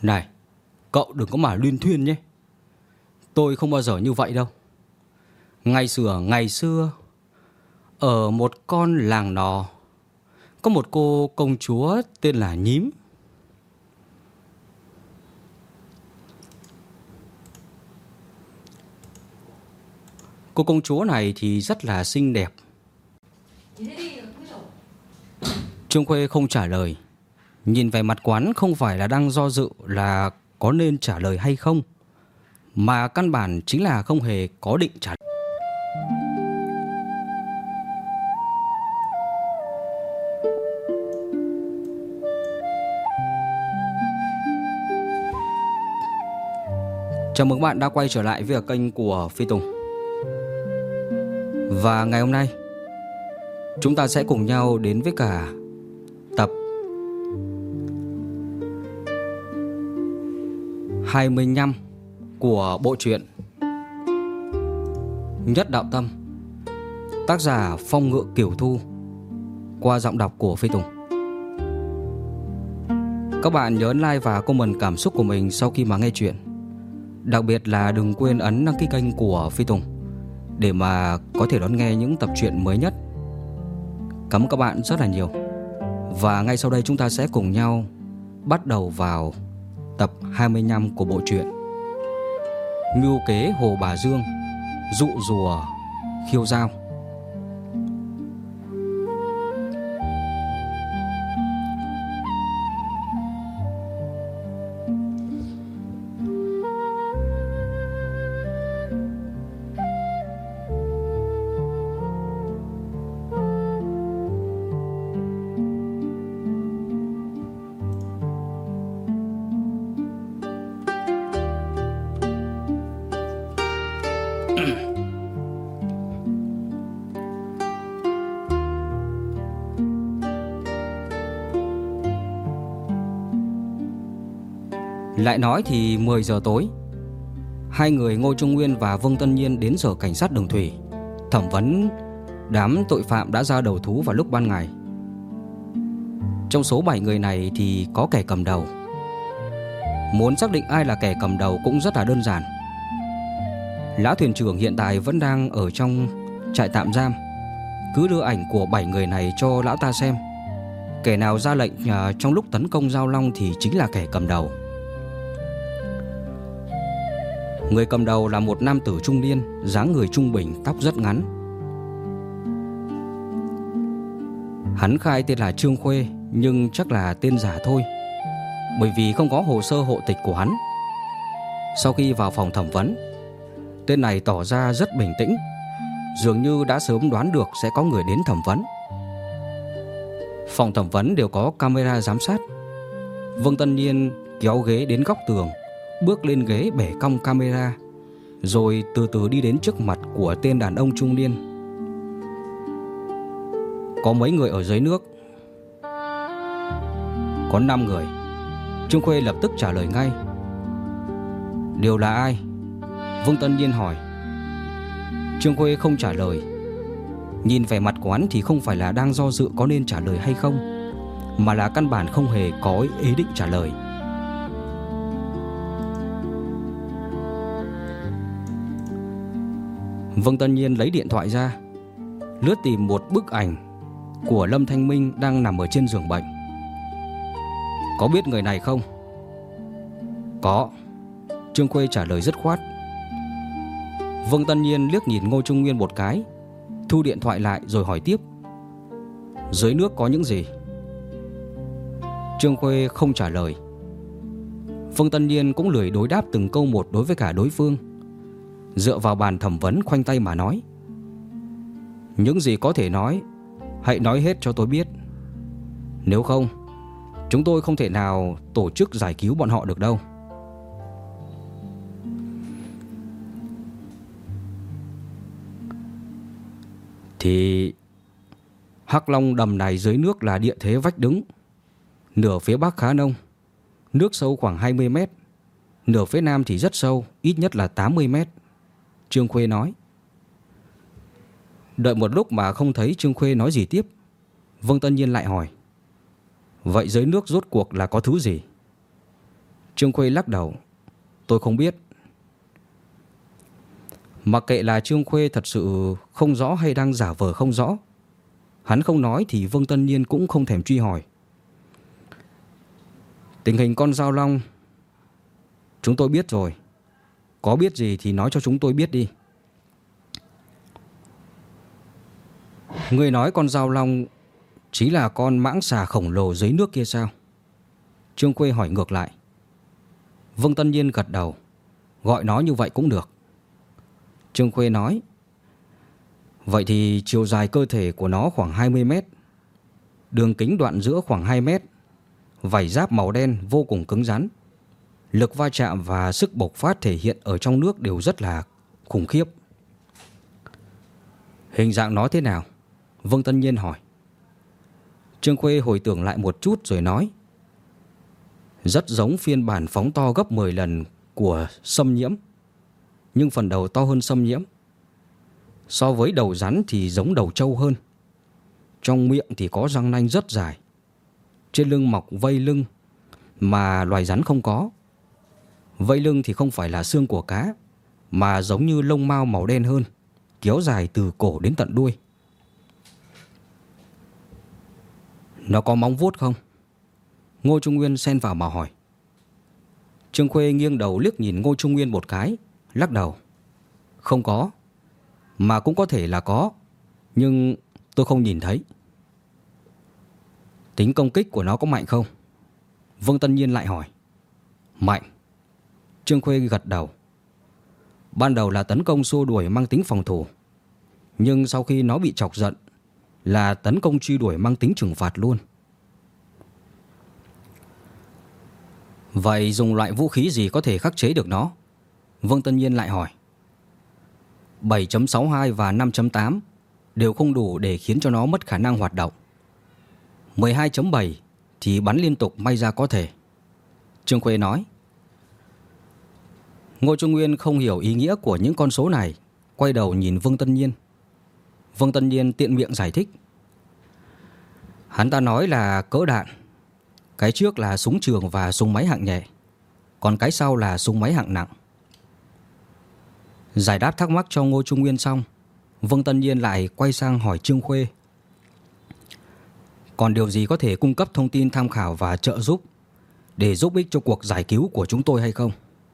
Này, cậu đừng có mà luyên thuyên nhé. Tôi không bao giờ như vậy đâu. Ngày xưa ở một con làng nọ có một cô công chúa tên là Nhím. Cô công chúa này thì rất là xinh đẹp. Trương Khuê không trả lời. Nhìn về mặt quán không phải là đang do dự là có nên trả lời hay không, mà căn bản chính là không hề có định trả lời. Chào mừng bạn đã quay trở lại với kênh của Phi Tùng. Và ngày hôm nay chúng ta sẽ cùng nhau đến với cả tập 25 của bộ truyện Nhất Đạo Tâm, tác giả Phong Ngự Kiều Thu, qua giọng đọc của Phi Tùng. Các bạn nhớ ấn like và comment cảm xúc của mình sau khi mà nghe chuyện. Đặc biệt là đừng quên ấn đăng ký kênh của Phi Tùng để mà có thể đón nghe những tập truyện mới nhất. Cảm ơn các bạn rất là nhiều. Và ngay sau đây chúng ta sẽ cùng nhau bắt đầu vào tập 25 của bộ truyện Mưu kế Hồ Bà Dương, dụ rùa khiêu dao. Lại nói thì 10 giờ tối, hai người Ngô Trung Nguyên và Vương Tân Nhiên đến sở cảnh sát đường thủy thẩm vấn đám tội phạm đã ra đầu thú vào lúc ban ngày. Trong số 7 người này thì có kẻ cầm đầu. Muốn xác định ai là kẻ cầm đầu cũng rất là đơn giản. Lão thuyền trưởng hiện tại vẫn đang ở trong trại tạm giam. Cứ đưa ảnh của 7 người này cho lão ta xem. Kẻ nào ra lệnh trong lúc tấn công Giao Long thì chính là kẻ cầm đầu. Người cầm đầu là một nam tử trung niên, dáng người trung bình, tóc rất ngắn. Hắn khai tên là Trương Khuê, nhưng chắc là tên giả thôi, bởi vì không có hồ sơ hộ tịch của hắn. Sau khi vào phòng thẩm vấn, tên này tỏ ra rất bình tĩnh, dường như đã sớm đoán được sẽ có người đến thẩm vấn. Phòng thẩm vấn đều có camera giám sát. Vương Tân Nhiên kéo ghế đến góc tường, bước lên ghế bẻ cong camera, rồi từ từ đi đến trước mặt của tên đàn ông trung niên. Có mấy người ở dưới nước? Có 5 người. Trương Khuê lập tức trả lời ngay. Đều là ai? Vương Tân Nhiên hỏi. Trương Khuê không trả lời. Nhìn vẻ mặt của hắn thì không phải là đang do dự có nên trả lời hay không, mà là căn bản không hề có ý định trả lời. Vương Tân Nhiên lấy điện thoại ra, lướt tìm một bức ảnh của Lâm Thanh Minh đang nằm ở trên giường bệnh. Có biết người này không? Có. Trương Khuê trả lời dứt khoát. Vương Tân Nhiên liếc nhìn Ngô Trung Nguyên một cái, thu điện thoại lại rồi hỏi tiếp. Dưới nước có những gì? Trương Khuê không trả lời. Vương Tân Nhiên cũng lười đối đáp từng câu một đối với cả đối phương, dựa vào bàn thẩm vấn khoanh tay mà nói. Những gì có thể nói, hãy nói hết cho tôi biết. Nếu không, chúng tôi không thể nào tổ chức giải cứu bọn họ được đâu. Thì Hắc Long đầm này dưới nước là địa thế vách đứng. Nửa phía bắc khá nông, nước sâu khoảng 20 mét. Nửa phía nam thì rất sâu, ít nhất là 80 mét. Trương Khuê nói. Đợi một lúc mà không thấy Trương Khuê nói gì tiếp, Vương Tân Nhiên lại hỏi. Vậy dưới nước rốt cuộc là có thứ gì? Trương Khuê lắc đầu. Tôi không biết. Mặc kệ là Trương Khuê thật sự không rõ hay đang giả vờ không rõ, hắn không nói thì Vương Tân Nhiên cũng không thèm truy hỏi. Tình hình con dao long chúng tôi biết rồi. Có biết gì thì nói cho chúng tôi biết đi. Ngươi nói con dao long chính là con mãng xà khổng lồ dưới nước kia sao? Trương Khuê hỏi ngược lại. Vương Tân Nhiên gật đầu. Gọi nó như vậy cũng được. Trương Khuê nói. Vậy thì chiều dài cơ thể của nó khoảng 20 mét, đường kính đoạn giữa khoảng 2 mét, vảy giáp màu đen vô cùng cứng rắn. Lực va chạm và sức bộc phát thể hiện ở trong nước đều rất là khủng khiếp. Hình dạng nó thế nào? Vương Tân Nhiên hỏi. Trương Khuê hồi tưởng lại một chút rồi nói. Rất giống phiên bản phóng to gấp 10 lần của sâm nhiễm, nhưng phần đầu to hơn sâm nhiễm. So với đầu rắn thì giống đầu trâu hơn. Trong miệng thì có răng nanh rất dài. Trên lưng mọc vây lưng mà loài rắn không có. Vây lưng thì không phải là xương của cá, mà giống như lông mao màu đen hơn, kéo dài từ cổ đến tận đuôi. Nó có móng vuốt không? Ngô Trung Nguyên xen vào mà hỏi. Trương Khuê nghiêng đầu liếc nhìn Ngô Trung Nguyên một cái, lắc đầu. Không có. Mà cũng có thể là có, nhưng tôi không nhìn thấy. Tính công kích của nó có mạnh không? Vương Tân Nhiên lại hỏi. Mạnh. Trương Khuê gật đầu. Ban đầu là tấn công xua đuổi mang tính phòng thủ, nhưng sau khi nó bị chọc giận là tấn công truy đuổi mang tính trừng phạt luôn. Vậy dùng loại vũ khí gì có thể khắc chế được nó? Vương Tân Nhiên lại hỏi. 7.62 và 5.8 đều không đủ để khiến cho nó mất khả năng hoạt động. 12.7 thì bắn liên tục may ra có thể. Trương Khuê nói. Ngô Trung Nguyên không hiểu ý nghĩa của những con số này, quay đầu nhìn Vương Tân Nhiên. Vương Tân Nhiên tiện miệng giải thích. Hắn ta nói là cỡ đạn. Cái trước là súng trường và súng máy hạng nhẹ, còn cái sau là súng máy hạng nặng. Giải đáp thắc mắc cho Ngô Trung Nguyên xong, Vương Tân Nhiên lại quay sang hỏi Trương Khuê. Còn điều gì có thể cung cấp thông tin tham khảo và trợ giúp để giúp ích cho cuộc giải cứu của chúng tôi hay không?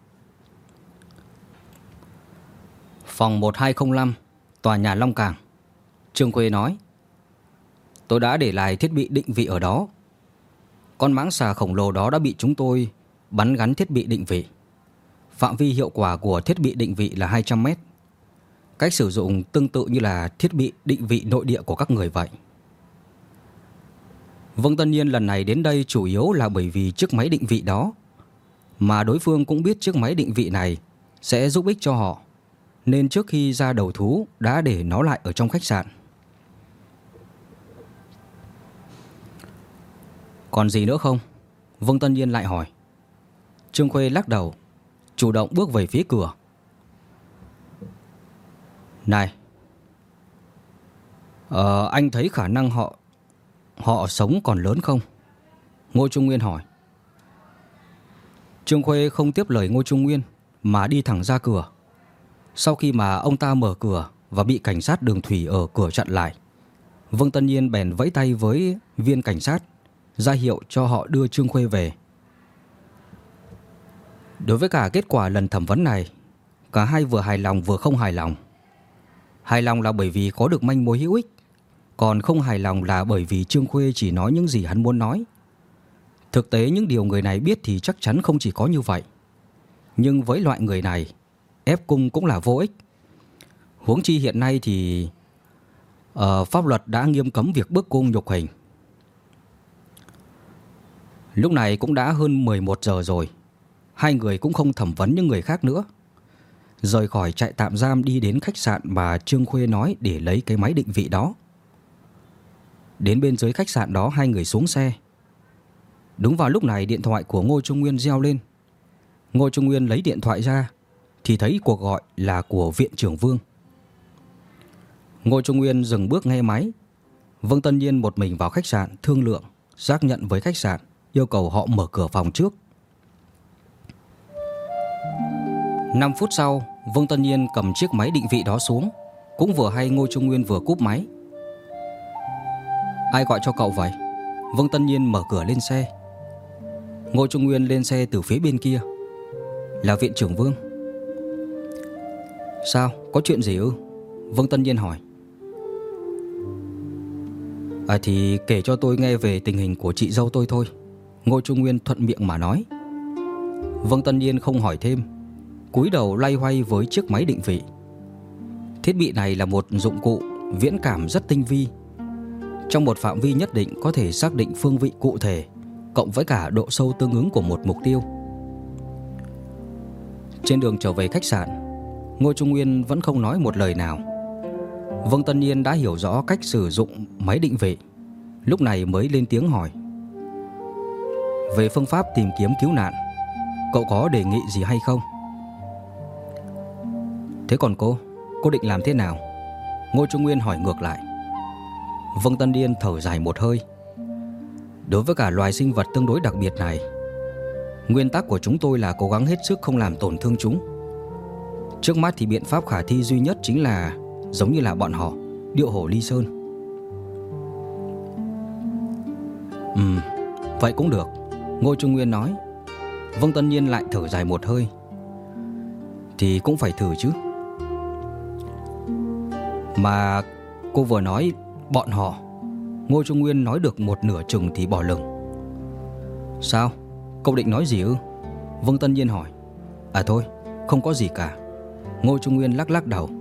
Phòng 1205, tòa nhà Long Cảng. Trương Khuê nói. Tôi đã để lại thiết bị định vị ở đó. Con mãng xà khổng lồ đó đã bị chúng tôi bắn gắn thiết bị định vị. Phạm vi hiệu quả của thiết bị định vị là 200 mét. Cách sử dụng tương tự như là thiết bị định vị nội địa của các người vậy. Vương Tân Nhiên lần này đến đây chủ yếu là bởi vì chiếc máy định vị đó, mà đối phương cũng biết chiếc máy định vị này sẽ giúp ích cho họ, nên trước khi ra đầu thú đã để nó lại ở trong khách sạn. Còn gì nữa không? Vương Tân Nhiên lại hỏi. Trương Khuê lắc đầu, chủ động bước về phía cửa. Này, anh thấy khả năng họ sống còn lớn không? Ngô Trung Nguyên hỏi. Trương Khuê không tiếp lời Ngô Trung Nguyên mà đi thẳng ra cửa. Sau khi mà ông ta mở cửa và bị cảnh sát đường thủy ở cửa chặn lại, Vương Tân Nhiên bèn vẫy tay với viên cảnh sát, ra hiệu cho họ đưa Trương Khuê về. Đối với cả kết quả lần thẩm vấn này, cả hai vừa hài lòng vừa không hài lòng. Hài lòng là bởi vì có được manh mối hữu ích, còn không hài lòng là bởi vì Trương Khuê chỉ nói những gì hắn muốn nói. Thực tế những điều người này biết thì chắc chắn không chỉ có như vậy. Nhưng với loại người này, ép cung cũng là vô ích. Huống chi hiện nay thì pháp luật đã nghiêm cấm việc bức cung nhục hình. Lúc này cũng đã hơn 11 giờ rồi. Hai người cũng không thẩm vấn những người khác nữa. Rời khỏi trại tạm giam đi đến khách sạn mà Trương Khuê nói để lấy cái máy định vị đó. Đến bên dưới khách sạn đó hai người xuống xe. Đúng vào lúc này điện thoại của Ngô Trung Nguyên reo lên. Ngô Trung Nguyên lấy điện thoại ra thì thấy cuộc gọi là của viện trưởng Vương. Ngô Trung Nguyên dừng bước nghe máy. Vương Tân Nhiên một mình vào khách sạn thương lượng, xác nhận với khách sạn, yêu cầu họ mở cửa phòng trước. 5 phút sau, Vương Tân Nhiên cầm chiếc máy định vị đó xuống. Cũng vừa hay Ngô Trung Nguyên vừa cúp máy. Ai gọi cho cậu vậy? Vương Tân Nhiên mở cửa lên xe. Ngô Trung Nguyên lên xe từ phía bên kia. Là viện trưởng Vương. Sao, có chuyện gì ư? Vương Tân Nhiên hỏi. Thì kể cho tôi nghe về tình hình của chị dâu tôi thôi, Ngô Trung Nguyên thuận miệng mà nói. Vương Tân Nhiên không hỏi thêm, cúi đầu loay hoay với chiếc máy định vị. Thiết bị này là một dụng cụ viễn cảm rất tinh vi. Trong một phạm vi nhất định có thể xác định phương vị cụ thể, cộng với cả độ sâu tương ứng của một mục tiêu. Trên đường trở về khách sạn, Ngô Trung Nguyên vẫn không nói một lời nào. Vương Tân Nhiên đã hiểu rõ cách sử dụng máy định vị, lúc này mới lên tiếng hỏi. Về phương pháp tìm kiếm cứu nạn, cậu có đề nghị gì hay không? Thế còn cô định làm thế nào? Ngô Trung Nguyên hỏi ngược lại. Vương Tân Nhiên thở dài một hơi. Đối với cả loài sinh vật tương đối đặc biệt này, nguyên tắc của chúng tôi là cố gắng hết sức không làm tổn thương chúng. Trước mắt thì biện pháp khả thi duy nhất chính là giống như là bọn họ, điệu hổ ly sơn. Vậy cũng được, Ngô Trung Nguyên nói. Vương Tân Nhiên lại thở dài một hơi. Thì cũng phải thử chứ. Mà cô vừa nói bọn họ, Ngô Trung Nguyên nói được một nửa chừng thì bỏ lửng. Sao? Cậu định nói gì ư? Vương Tân Nhiên hỏi. Thôi, không có gì cả, Ngô Trung Nguyên lắc lắc đầu.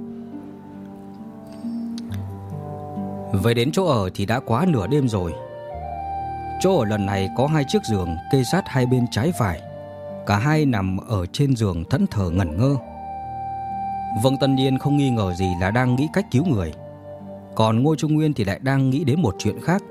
Về đến chỗ ở thì đã quá nửa đêm rồi. Chỗ ở lần này có 2 chiếc giường kê sát hai bên trái phải. Cả hai nằm ở trên giường thẫn thờ ngẩn ngơ. Vương Tân Nhiên không nghi ngờ gì là đang nghĩ cách cứu người, còn Ngô Trung Nguyên thì lại đang nghĩ đến một chuyện khác.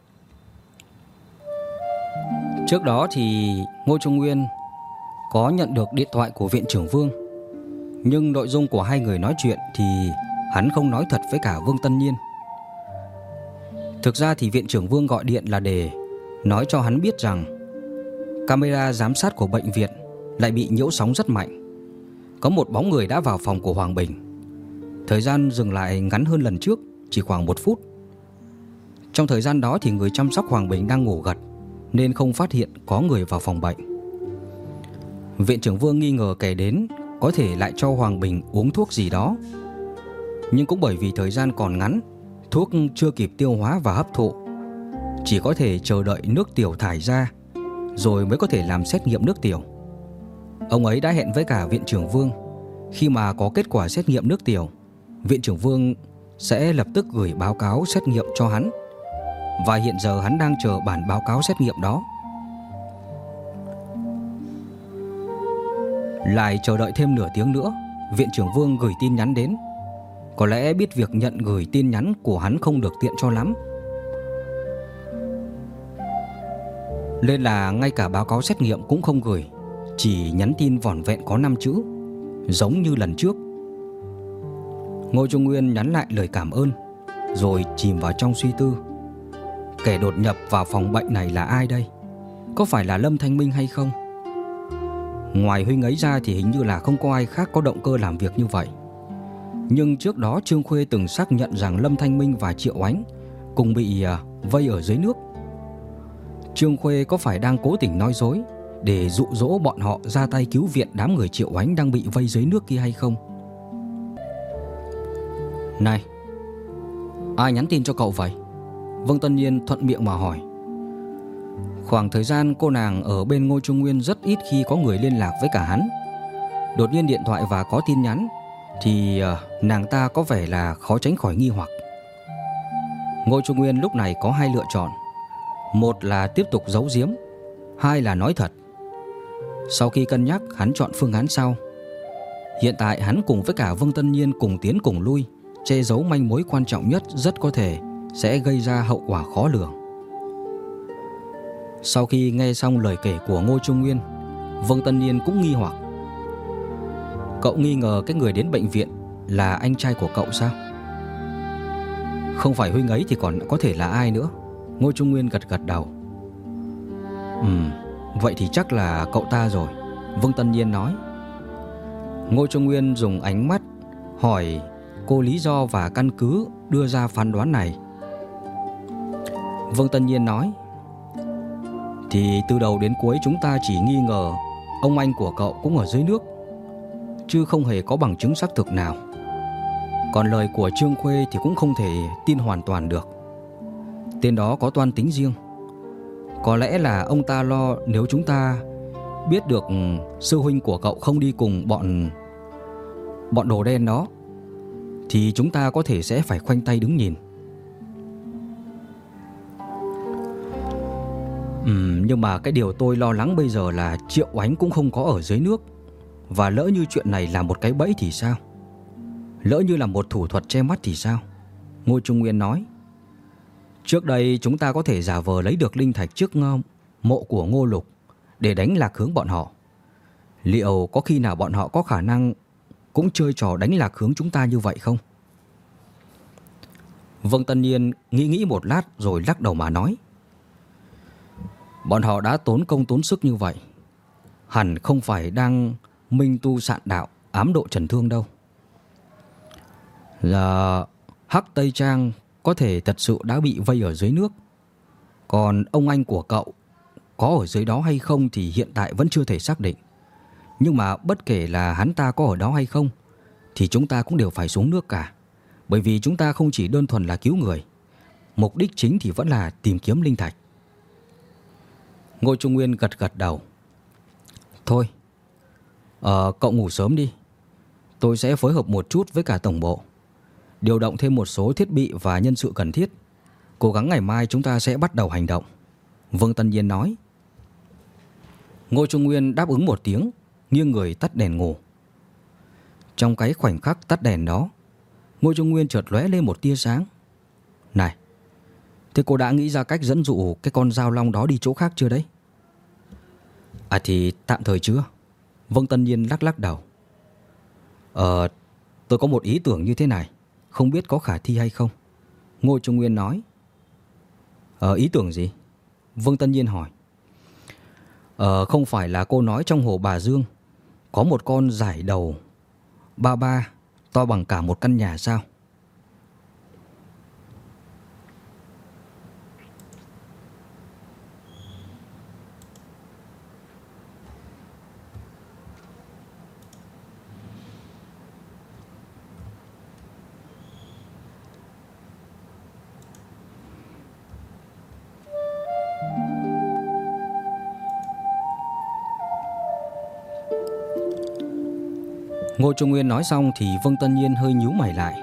Trước đó thì Ngô Trung Nguyên có nhận được điện thoại của viện trưởng Vương, nhưng nội dung của hai người nói chuyện thì hắn không nói thật với cả Vương Tân Nhiên. Thực ra thì viện trưởng Vương gọi điện là để nói cho hắn biết rằng camera giám sát của bệnh viện lại bị nhiễu sóng rất mạnh. Có một bóng người đã vào phòng của Hoàng Bình. Thời gian dừng lại ngắn hơn lần trước, chỉ khoảng 1 phút. Trong thời gian đó thì người chăm sóc Hoàng Bình đang ngủ gật, nên không phát hiện có người vào phòng bệnh. Viện trưởng Vương nghi ngờ kẻ đến có thể lại cho Hoàng Bình uống thuốc gì đó. Nhưng cũng bởi vì thời gian còn ngắn, thuốc chưa kịp tiêu hóa và hấp thụ, chỉ có thể chờ đợi nước tiểu thải ra, rồi mới có thể làm xét nghiệm nước tiểu. Ông ấy đã hẹn với cả viện trưởng Vương, khi mà có kết quả xét nghiệm nước tiểu, viện trưởng Vương sẽ lập tức gửi báo cáo xét nghiệm cho hắn. Và hiện giờ hắn đang chờ bản báo cáo xét nghiệm đó. Lại chờ đợi thêm nửa tiếng nữa, viện trưởng Vương gửi tin nhắn đến. Có lẽ biết việc nhận gửi tin nhắn của hắn không được tiện cho lắm, nên là ngay cả báo cáo xét nghiệm cũng không gửi, chỉ nhắn tin vỏn vẹn có 5 chữ, giống như lần trước. Ngô Trung Nguyên nhắn lại lời cảm ơn, rồi chìm vào trong suy tư. Kẻ đột nhập vào phòng bệnh này là ai đây? Có phải là Lâm Thanh Minh hay không? Ngoài huynh ấy ra thì hình như là không có ai khác có động cơ làm việc như vậy. Nhưng trước đó Trương Khuê từng xác nhận rằng Lâm Thanh Minh và Triệu Ánh cùng bị vây ở dưới nước. Trương Khuê có phải đang cố tình nói dối để dụ dỗ bọn họ ra tay cứu viện đám người Triệu Ánh đang bị vây dưới nước kia hay không? Này, ai nhắn tin cho cậu vậy? Vương Tân Nhiên thuận miệng mà hỏi. Khoảng thời gian cô nàng ở bên Ngô Trung Nguyên rất ít khi có người liên lạc với cả hắn. Đột nhiên điện thoại và có tin nhắn thì nàng ta có vẻ là khó tránh khỏi nghi hoặc. Ngô Trung Nguyên lúc này có 2 lựa chọn. Một là tiếp tục giấu giếm, 2 là nói thật. Sau khi cân nhắc, hắn chọn phương án sau. Hiện tại hắn cùng với cả Vương Tân Nhiên cùng tiến cùng lui, che giấu manh mối quan trọng nhất rất có thể sẽ gây ra hậu quả khó lường. Sau khi nghe xong lời kể của Ngô Trung Nguyên, Vương Tân Nhiên cũng nghi hoặc. Cậu nghi ngờ cái người đến bệnh viện là anh trai của cậu sao? Không phải huynh ấy thì còn có thể là ai nữa? Ngô Trung Nguyên gật gật đầu. Vậy thì chắc là cậu ta rồi, Vương Tân Nhiên nói. Ngô Trung Nguyên dùng ánh mắt hỏi cô lý do và căn cứ đưa ra phán đoán này. Vương Tân Nhiên nói: Thì từ đầu đến cuối chúng ta chỉ nghi ngờ ông anh của cậu cũng ở dưới nước, chứ không hề có bằng chứng xác thực nào. Còn lời của Trương Khuê thì cũng không thể tin hoàn toàn được. Tên đó có toan tính riêng. Có lẽ là ông ta lo nếu chúng ta biết được sư huynh của cậu không đi cùng bọn đồ đen đó, thì chúng ta có thể sẽ phải khoanh tay đứng nhìn. Nhưng mà cái điều tôi lo lắng bây giờ là Triệu Oánh cũng không có ở dưới nước. Và lỡ như chuyện này là một cái bẫy thì sao? Lỡ như là một thủ thuật che mắt thì sao? Ngô Trung Nguyên nói: Trước đây chúng ta có thể giả vờ lấy được linh thạch trước mộ của Ngô Lục để đánh lạc hướng bọn họ. Liệu có khi nào bọn họ có khả năng cũng chơi trò đánh lạc hướng chúng ta như vậy không? Vương Tân Nhiên nghĩ một lát rồi lắc đầu mà nói: Bọn họ đã tốn công tốn sức như vậy, hẳn không phải đang minh tu sạn đạo ám độ Trần Thương đâu. Là Hắc Tây Trang có thể thật sự đã bị vây ở dưới nước. Còn ông anh của cậu có ở dưới đó hay không thì hiện tại vẫn chưa thể xác định. Nhưng mà bất kể là hắn ta có ở đó hay không thì chúng ta cũng đều phải xuống nước cả. Bởi vì chúng ta không chỉ đơn thuần là cứu người, mục đích chính thì vẫn là tìm kiếm linh thạch. Ngô Trung Nguyên gật đầu: Thôi, cậu ngủ sớm đi. Tôi sẽ phối hợp một chút với cả tổng bộ, điều động thêm một số thiết bị và nhân sự cần thiết. Cố gắng ngày mai chúng ta sẽ bắt đầu hành động, Vương Tân Nhiên nói. Ngô Trung Nguyên đáp ứng một tiếng, nghiêng người tắt đèn ngủ. Trong cái khoảnh khắc tắt đèn đó, Ngô Trung Nguyên chợt lóe lên một tia sáng. Này, thế cô đã nghĩ ra cách dẫn dụ cái con dao long đó đi chỗ khác chưa đấy? Thì tạm thời chưa. Vương Tân Nhiên lắc đầu. Tôi có một ý tưởng như thế này, không biết có khả thi hay không, Ngô Trung Nguyên nói. Ý tưởng gì? Vương Tân Nhiên hỏi. Không phải là cô nói trong hồ Bà Dương có một con dải đầu ba to bằng cả một căn nhà sao? Ngô Trung Nguyên nói xong thì Vương Tân Nhiên hơi nhíu mày lại.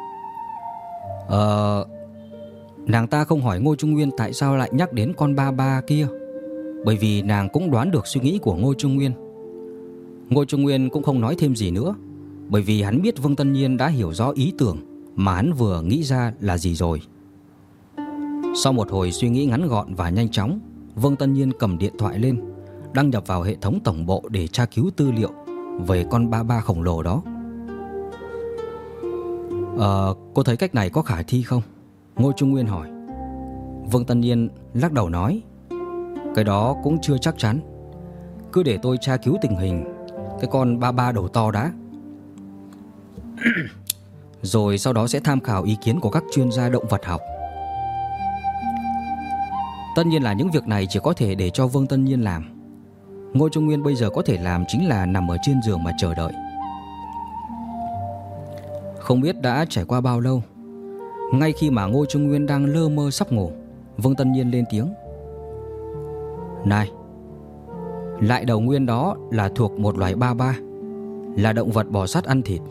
Nàng ta không hỏi Ngô Trung Nguyên tại sao lại nhắc đến con ba kia, bởi vì nàng cũng đoán được suy nghĩ của Ngô Trung Nguyên. Ngô Trung Nguyên cũng không nói thêm gì nữa, bởi vì hắn biết Vương Tân Nhiên đã hiểu rõ ý tưởng mà hắn vừa nghĩ ra là gì rồi. Sau một hồi suy nghĩ ngắn gọn và nhanh chóng, Vương Tân Nhiên cầm điện thoại lên, đăng nhập vào hệ thống tổng bộ để tra cứu tư liệu về con ba khổng lồ đó. Cô thấy cách này có khả thi không? Ngô Trung Nguyên hỏi. Vương Tân Nhiên lắc đầu nói: Cái đó cũng chưa chắc chắn. Cứ để tôi tra cứu tình hình cái con ba đầu to đã. Rồi sau đó sẽ tham khảo ý kiến của các chuyên gia động vật học. Tất nhiên là những việc này chỉ có thể để cho Vương Tân Nhiên làm. Ngô Trung Nguyên bây giờ có thể làm chính là nằm ở trên giường mà chờ đợi. Không biết đã trải qua bao lâu, ngay khi mà Ngô Trung Nguyên đang lơ mơ sắp ngủ, Vương Tân Nhiên lên tiếng: Này, lại đầu nguyên đó là thuộc một loài ba, là động vật bò sát ăn thịt,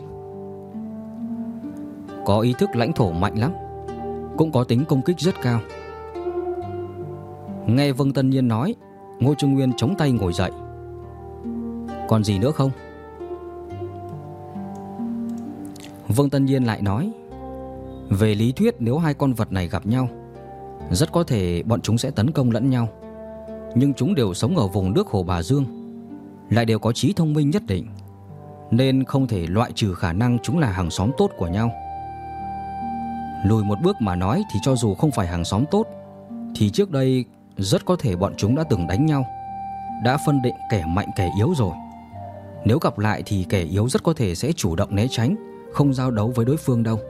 có ý thức lãnh thổ mạnh lắm, cũng có tính công kích rất cao. Nghe Vương Tân Nhiên nói, Ngô Trung Nguyên chống tay ngồi dậy. Còn gì nữa không? Vương Tân Nhiên lại nói: Về lý thuyết nếu hai con vật này gặp nhau, rất có thể bọn chúng sẽ tấn công lẫn nhau. Nhưng chúng đều sống ở vùng nước hồ Bà Dương, lại đều có trí thông minh nhất định, nên không thể loại trừ khả năng chúng là hàng xóm tốt của nhau. Lùi một bước mà nói thì cho dù không phải hàng xóm tốt, thì trước đây rất có thể bọn chúng đã từng đánh nhau, đã phân định kẻ mạnh kẻ yếu rồi. Nếu gặp lại thì kẻ yếu rất có thể sẽ chủ động né tránh, không giao đấu với đối phương đâu.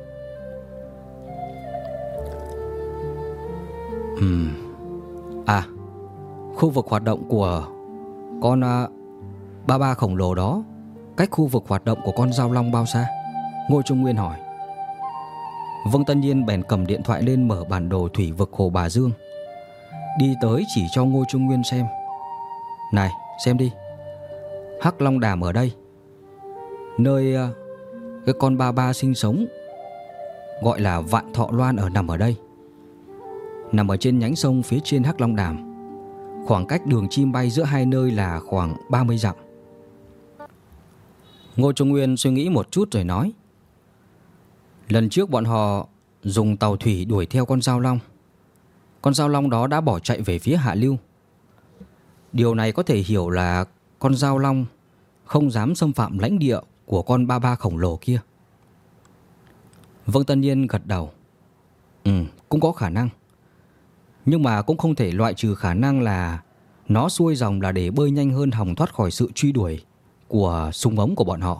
Khu vực hoạt động của con ba ba khổng lồ đó cách khu vực hoạt động của con dao long bao xa? Ngô Trung Nguyên hỏi. Vương Tân Nhiên bèn cầm điện thoại lên mở bản đồ thủy vực hồ Bà Dương, đi tới chỉ cho Ngô Trung Nguyên xem. Này, xem đi, Hắc Long Đàm ở đây, nơi cái con ba ba sinh sống gọi là Vạn Thọ Loan nằm ở đây, nằm ở trên nhánh sông phía trên Hắc Long Đàm. Khoảng cách đường chim bay giữa hai nơi là khoảng 30 dặm. Ngô Trung Nguyên suy nghĩ một chút rồi nói. Lần trước bọn họ dùng tàu thủy đuổi theo con dao long. Con dao long đó đã bỏ chạy về phía hạ lưu. Điều này có thể hiểu là con dao long không dám xâm phạm lãnh địa của con ba ba khổng lồ kia. Vương Tân Nhiên gật đầu. Cũng có khả năng. Nhưng mà cũng không thể loại trừ khả năng là nó xuôi dòng là để bơi nhanh hơn, hòng thoát khỏi sự truy đuổi của súng ống của bọn họ.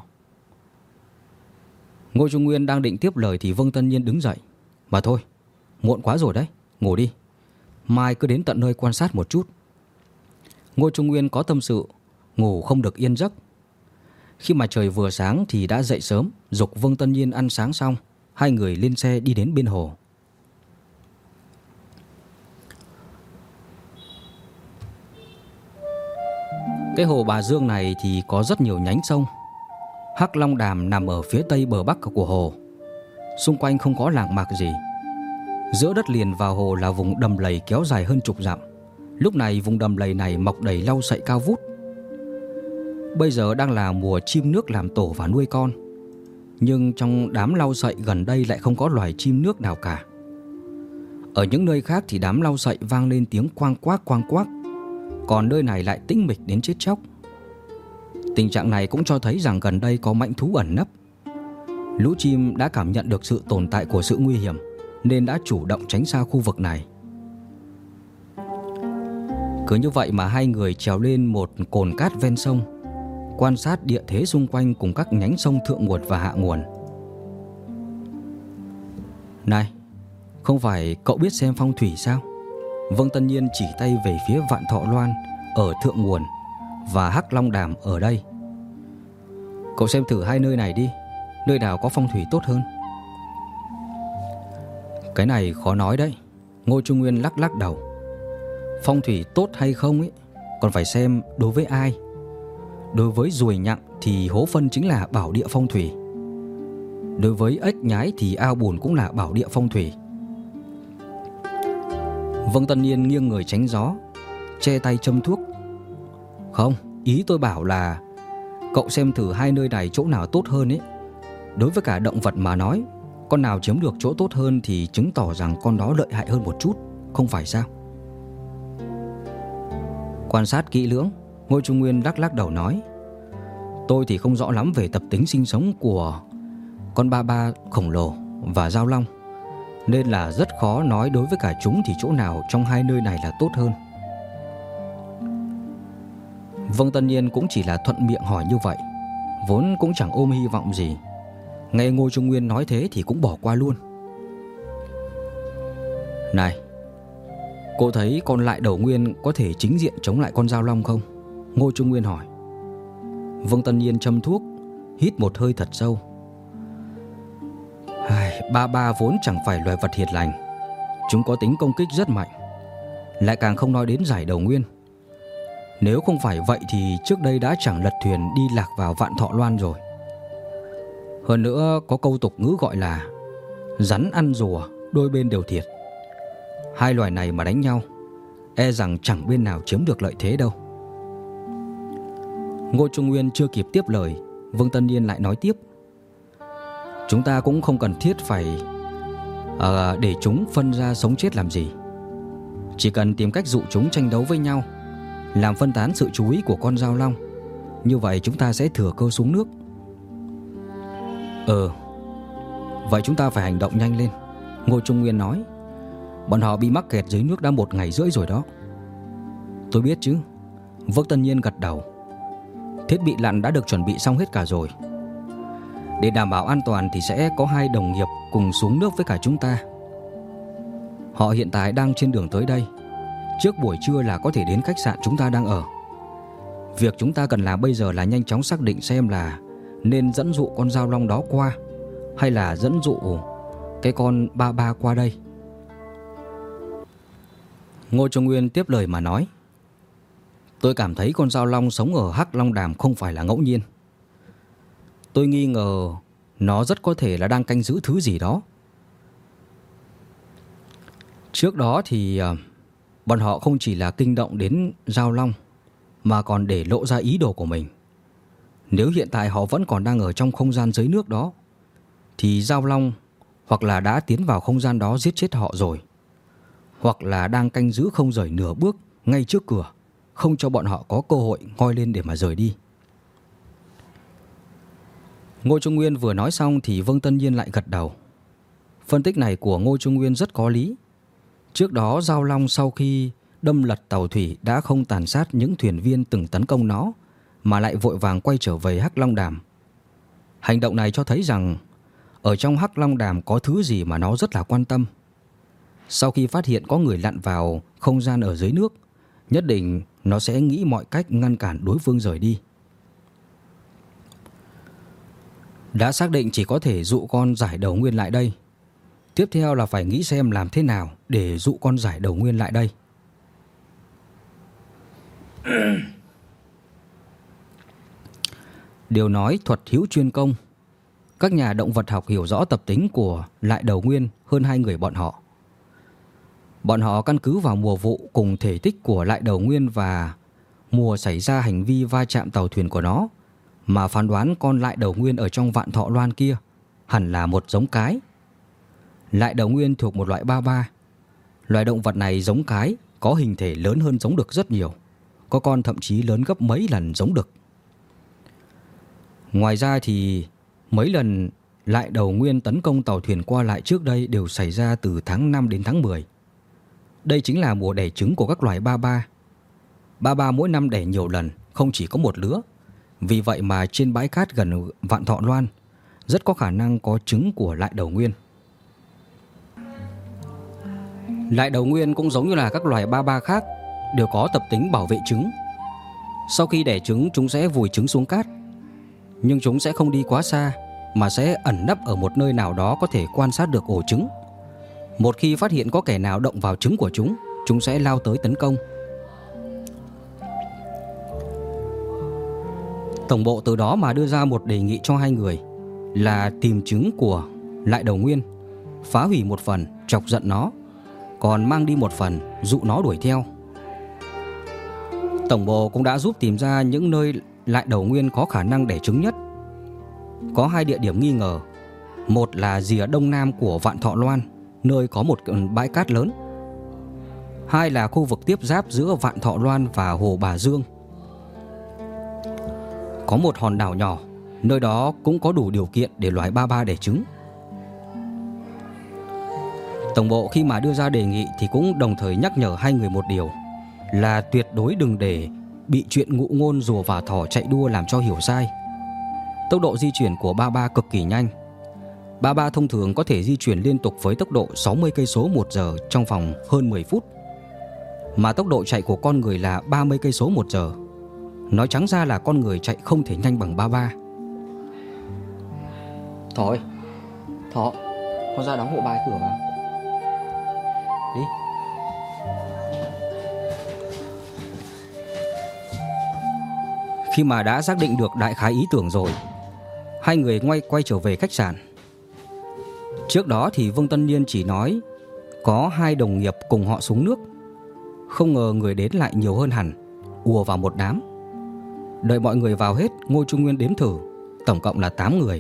Ngô Trung Nguyên đang định tiếp lời thì Vương Tân Nhiên đứng dậy. Mà thôi, muộn quá rồi đấy, ngủ đi. Mai cứ đến tận nơi quan sát một chút. Ngô Trung Nguyên có tâm sự, ngủ không được yên giấc. Khi mà trời vừa sáng thì đã dậy sớm, giục Vương Tân Nhiên ăn sáng xong, hai người lên xe đi đến bên hồ. Cái hồ Bà Dương này thì có rất nhiều nhánh sông. Hắc Long Đàm nằm ở phía tây bờ bắc của hồ. Xung quanh không có làng mạc gì. Giữa đất liền vào hồ là vùng đầm lầy kéo dài hơn chục dặm. Lúc này vùng đầm lầy này mọc đầy lau sậy cao vút. Bây giờ đang là mùa chim nước làm tổ và nuôi con. Nhưng trong đám lau sậy gần đây lại không có loài chim nước nào cả. Ở những nơi khác thì đám lau sậy vang lên tiếng quang quác. Còn nơi này lại tĩnh mịch đến chết chóc. Tình trạng này cũng cho thấy rằng gần đây có mãnh thú ẩn nấp. Lũ chim đã cảm nhận được sự tồn tại của sự nguy hiểm nên đã chủ động tránh xa khu vực này. Cứ như vậy mà hai người trèo lên một cồn cát ven sông, quan sát địa thế xung quanh cùng các nhánh sông thượng nguồn và hạ nguồn. Này, không phải cậu biết xem phong thủy sao? Vương Tân Nhiên chỉ tay về phía Vạn Thọ Loan ở thượng nguồn và Hắc Long Đàm ở đây. Cậu xem thử hai nơi này đi, nơi nào có phong thủy tốt hơn? Cái này khó nói đấy. Ngô Trung Nguyên lắc đầu. Phong thủy tốt hay không ấy còn phải xem đối với ai. Đối với ruồi nhặng thì hố phân chính là bảo địa phong thủy. Đối với ếch nhái thì ao bùn cũng là bảo địa phong thủy. Vương Tân Nhiên nghiêng người tránh gió, che tay châm thuốc. Không, ý tôi bảo là cậu xem thử hai nơi này chỗ nào tốt hơn ấy. Đối với cả động vật mà nói, con nào chiếm được chỗ tốt hơn thì chứng tỏ rằng con đó lợi hại hơn một chút, không phải sao? Quan sát kỹ lưỡng, Ngô Trung Nguyên lắc đầu nói. Tôi thì không rõ lắm về tập tính sinh sống của con ba ba khổng lồ và dao long, nên là rất khó nói đối với cả chúng thì chỗ nào trong hai nơi này là tốt hơn. Vương Tân Nhiên cũng chỉ là thuận miệng hỏi như vậy, vốn cũng chẳng ôm hy vọng gì. Nghe Ngô Trung Nguyên nói thế thì cũng bỏ qua luôn. Này, cô thấy con lại đầu nguyên có thể chính diện chống lại con dao long không? Ngô Trung Nguyên hỏi. Vương Tân Nhiên châm thuốc, hít một hơi thật sâu. Ba ba vốn chẳng phải loài vật hiền lành. Chúng có tính công kích rất mạnh, lại càng không nói đến giải đầu nguyên. Nếu không phải vậy thì trước đây đã chẳng lật thuyền đi lạc vào Vạn Thọ Loan rồi. Hơn nữa có câu tục ngữ gọi là rắn ăn rùa, đôi bên đều thiệt. Hai loài này mà đánh nhau, e rằng chẳng bên nào chiếm được lợi thế đâu. Ngô Trung Nguyên chưa kịp tiếp lời, Vương Tân Nhiên lại nói tiếp. Chúng ta cũng không cần thiết phải để chúng phân ra sống chết làm gì. Chỉ cần tìm cách dụ chúng tranh đấu với nhau, làm phân tán sự chú ý của con dao long. Như vậy chúng ta sẽ thừa cơ xuống nước. Vậy chúng ta phải hành động nhanh lên, Ngô Trung Nguyên nói. Bọn họ bị mắc kẹt dưới nước đã 1 ngày rưỡi rồi đó. Tôi biết chứ. Vương Tân Nhiên gật đầu. Thiết bị lặn đã được chuẩn bị xong hết cả rồi. Để đảm bảo an toàn thì sẽ có 2 đồng nghiệp cùng xuống nước với cả chúng ta. Họ hiện tại đang trên đường tới đây. Trước buổi trưa là có thể đến khách sạn chúng ta đang ở. Việc chúng ta cần làm bây giờ là nhanh chóng xác định xem là nên dẫn dụ con dao long đó qua, hay là dẫn dụ cái con ba ba qua đây. Ngô Trung Nguyên tiếp lời mà nói: Tôi cảm thấy con dao long sống ở Hắc Long Đàm không phải là ngẫu nhiên. Tôi nghi ngờ nó rất có thể là đang canh giữ thứ gì đó. Trước đó thì bọn họ không chỉ là kinh động đến dao long, mà còn để lộ ra ý đồ của mình. Nếu hiện tại họ vẫn còn đang ở trong không gian dưới nước đó, thì dao long hoặc là đã tiến vào không gian đó giết chết họ rồi, hoặc là đang canh giữ không rời nửa bước ngay trước cửa, không cho bọn họ có cơ hội ngoi lên để mà rời đi. Ngô Trung Nguyên vừa nói xong thì Vương Tân Nhiên lại gật đầu. Phân tích này của Ngô Trung Nguyên rất có lý. Trước đó dao long sau khi đâm lật tàu thủy đã không tàn sát những thuyền viên từng tấn công nó, mà lại vội vàng quay trở về Hắc Long Đàm. Hành động này cho thấy rằng ở trong Hắc Long Đàm có thứ gì mà nó rất là quan tâm. Sau khi phát hiện có người lặn vào không gian ở dưới nước, nhất định nó sẽ nghĩ mọi cách ngăn cản đối phương rời đi. Đã xác định chỉ có thể dụ con giải đầu nguyên lại đây. Tiếp theo là phải nghĩ xem làm thế nào để dụ con giải đầu nguyên lại đây. Điều nói thuật hữu chuyên công. Các nhà động vật học hiểu rõ tập tính của lại đầu nguyên hơn 2 người bọn họ. Bọn họ căn cứ vào mùa vụ cùng thể tích của lại đầu nguyên và mùa xảy ra hành vi va chạm tàu thuyền của nó, mà phán đoán con lại đầu nguyên ở trong Vạn Thọ Loan kia hẳn là một giống cái. Lại đầu nguyên thuộc một loại ba ba. Loài động vật này giống cái, có hình thể lớn hơn giống đực rất nhiều, có con thậm chí lớn gấp mấy lần giống đực. Ngoài ra thì mấy lần lại đầu nguyên tấn công tàu thuyền qua lại trước đây đều xảy ra từ tháng 5 đến tháng 10. Đây chính là mùa đẻ trứng của các loài ba ba. Ba ba mỗi năm đẻ nhiều lần, không chỉ có một lứa. Vì vậy mà trên bãi cát gần Vạn Thọ Loan rất có khả năng có trứng của lại đầu nguyên. Lại đầu nguyên cũng giống như là các loài ba ba khác, đều có tập tính bảo vệ trứng. Sau khi đẻ trứng, chúng sẽ vùi trứng xuống cát. Nhưng chúng sẽ không đi quá xa, mà sẽ ẩn nấp ở một nơi nào đó có thể quan sát được ổ trứng. Một khi phát hiện có kẻ nào động vào trứng của chúng sẽ lao tới tấn công. Tổng bộ từ đó mà đưa ra một đề nghị cho 2 người là tìm trứng của lại đầu nguyên, phá hủy một phần chọc giận nó, còn mang đi một phần dụ nó đuổi theo. Tổng bộ cũng đã giúp tìm ra những nơi lại đầu nguyên có khả năng đẻ trứng nhất. Có 2 địa điểm nghi ngờ. Một là rìa đông nam của Vạn Thọ Loan, nơi có một bãi cát lớn. 2 là khu vực tiếp giáp giữa Vạn Thọ Loan và Hồ Bà Dương. Có một hòn đảo nhỏ, nơi đó cũng có đủ điều kiện để loài ba ba đẻ trứng. Tổng bộ khi mà đưa ra đề nghị thì cũng đồng thời nhắc nhở 2 người một điều là tuyệt đối đừng để bị chuyện ngụ ngôn rùa và thỏ chạy đua làm cho hiểu sai. Tốc độ di chuyển của ba ba cực kỳ nhanh. Ba ba thông thường có thể di chuyển liên tục với tốc độ 60 cây số một giờ trong vòng hơn 10 phút. Mà tốc độ chạy của con người là 30 cây số một giờ. Nói trắng ra là con người chạy không thể nhanh bằng ba ba. Thỏ ơi, Thỏ, con ra đóng hộ bài cửa vào. Đi. Khi mà đã xác định được đại khái ý tưởng rồi, 2 người quay trở về khách sạn. Trước đó thì Vương Tân Niên chỉ nói có 2 đồng nghiệp cùng họ xuống nước. Không ngờ người đến lại nhiều hơn hẳn, ùa vào một đám. Đợi mọi người vào hết, Ngô Trung Nguyên đếm thử, tổng cộng là 8 người.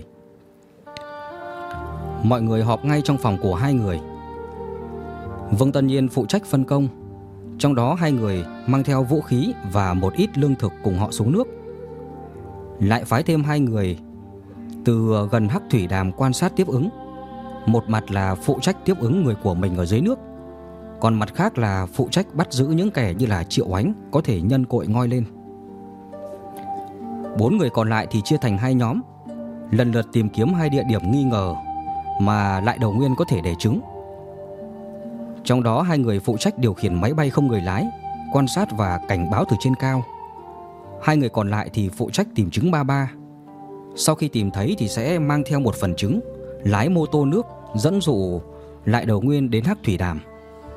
Mọi người họp ngay trong phòng của 2 người. Vương Tân Nhiên phụ trách phân công. Trong đó 2 người mang theo vũ khí và một ít lương thực cùng họ xuống nước. Lại phái thêm 2 người từ gần Hắc Thủy Đàm quan sát tiếp ứng. Một mặt là phụ trách tiếp ứng người của mình ở dưới nước, còn mặt khác là phụ trách bắt giữ những kẻ như là Triệu Ánh có thể nhân cội ngoi lên. 4 người còn lại thì chia thành 2 nhóm, lần lượt tìm kiếm 2 địa điểm nghi ngờ mà Lại Đầu Nguyên có thể đẻ trứng. Trong đó 2 người phụ trách điều khiển máy bay không người lái, quan sát và cảnh báo từ trên cao. 2 người còn lại thì phụ trách tìm trứng ba ba. Sau khi tìm thấy thì sẽ mang theo một phần trứng, lái mô tô nước dẫn dụ Lại Đầu Nguyên đến Hắc Thủy Đàm.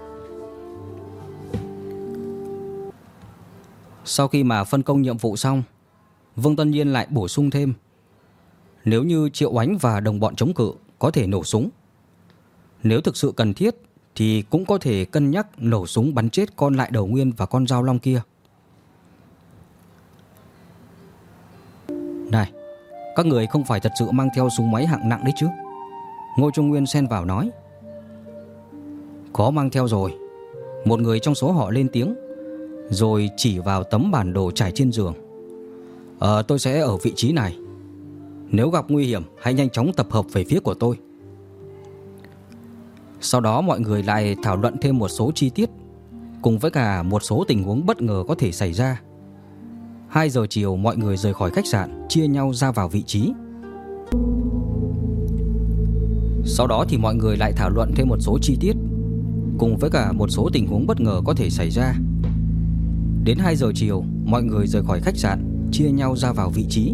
Sau khi mà phân công nhiệm vụ xong, Vương Tân Nhiên lại bổ sung thêm: nếu như Triệu Oánh và đồng bọn chống cự có thể nổ súng. Nếu thực sự cần thiết thì cũng có thể cân nhắc nổ súng bắn chết con Lại Đầu Nguyên và con Dao Long kia. Này, các người không phải thật sự mang theo súng máy hạng nặng đấy chứ? Ngô Trung Nguyên xen vào nói. Có mang theo rồi. Một người trong số họ lên tiếng, rồi chỉ vào tấm bản đồ trải trên giường. Tôi sẽ ở vị trí này. Nếu gặp nguy hiểm hãy nhanh chóng tập hợp về phía của tôi. Sau đó mọi người lại thảo luận thêm một số chi tiết, cùng với cả một số tình huống bất ngờ có thể xảy ra. 2 giờ chiều mọi người rời khỏi khách sạn, chia nhau ra vào vị trí. Sau đó thì mọi người lại thảo luận thêm một số chi tiết, cùng với cả một số tình huống bất ngờ có thể xảy ra. Đến 2 giờ chiều mọi người rời khỏi khách sạn, chia nhau ra vào vị trí.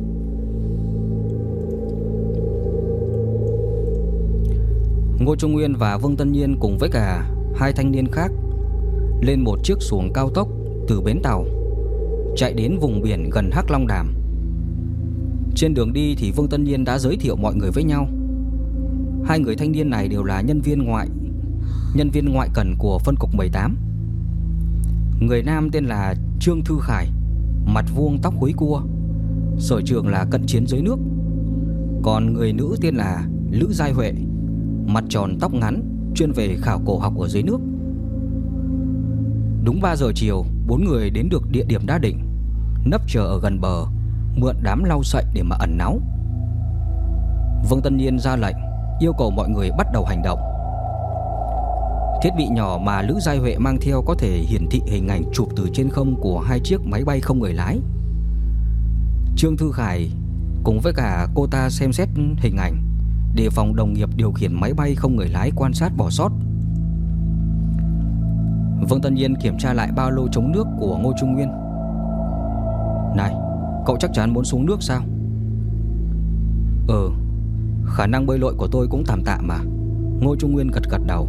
Ngô Trung Nguyên và Vương Tân Nhiên cùng với cả 2 thanh niên khác lên một chiếc xuồng cao tốc từ bến tàu, chạy đến vùng biển gần Hắc Long Đàm. Trên đường đi thì Vương Tân Nhiên đã giới thiệu mọi người với nhau. 2 người thanh niên này đều là nhân viên ngoại cần của phân cục 18. Người nam tên là Trương Thư Khải, mặt vuông tóc húi cua, sở trường là cận chiến dưới nước. Còn người nữ tên là Lữ Giai Huệ, mặt tròn tóc ngắn, chuyên về khảo cổ học ở dưới nước. Đúng 3 giờ chiều, 4 người đến được địa điểm đã định, nấp chờ ở gần bờ, mượn đám lau sậy để mà ẩn náu. Vương Tân Nhiên ra lệnh, yêu cầu mọi người bắt đầu hành động. Thiết bị nhỏ mà Lữ Giai Huệ mang theo có thể hiển thị hình ảnh chụp từ trên không của 2 chiếc máy bay không người lái. Trương Thư Khải cùng với cả cô ta xem xét hình ảnh, đề phòng đồng nghiệp điều khiển máy bay không người lái quan sát bỏ sót. Vương Tân Nhiên kiểm tra lại ba lô chống nước của Ngô Trung Nguyên. Này, cậu chắc chắn muốn xuống nước sao? Khả năng bơi lội của tôi cũng tạm tạm mà. Ngô Trung Nguyên gật đầu.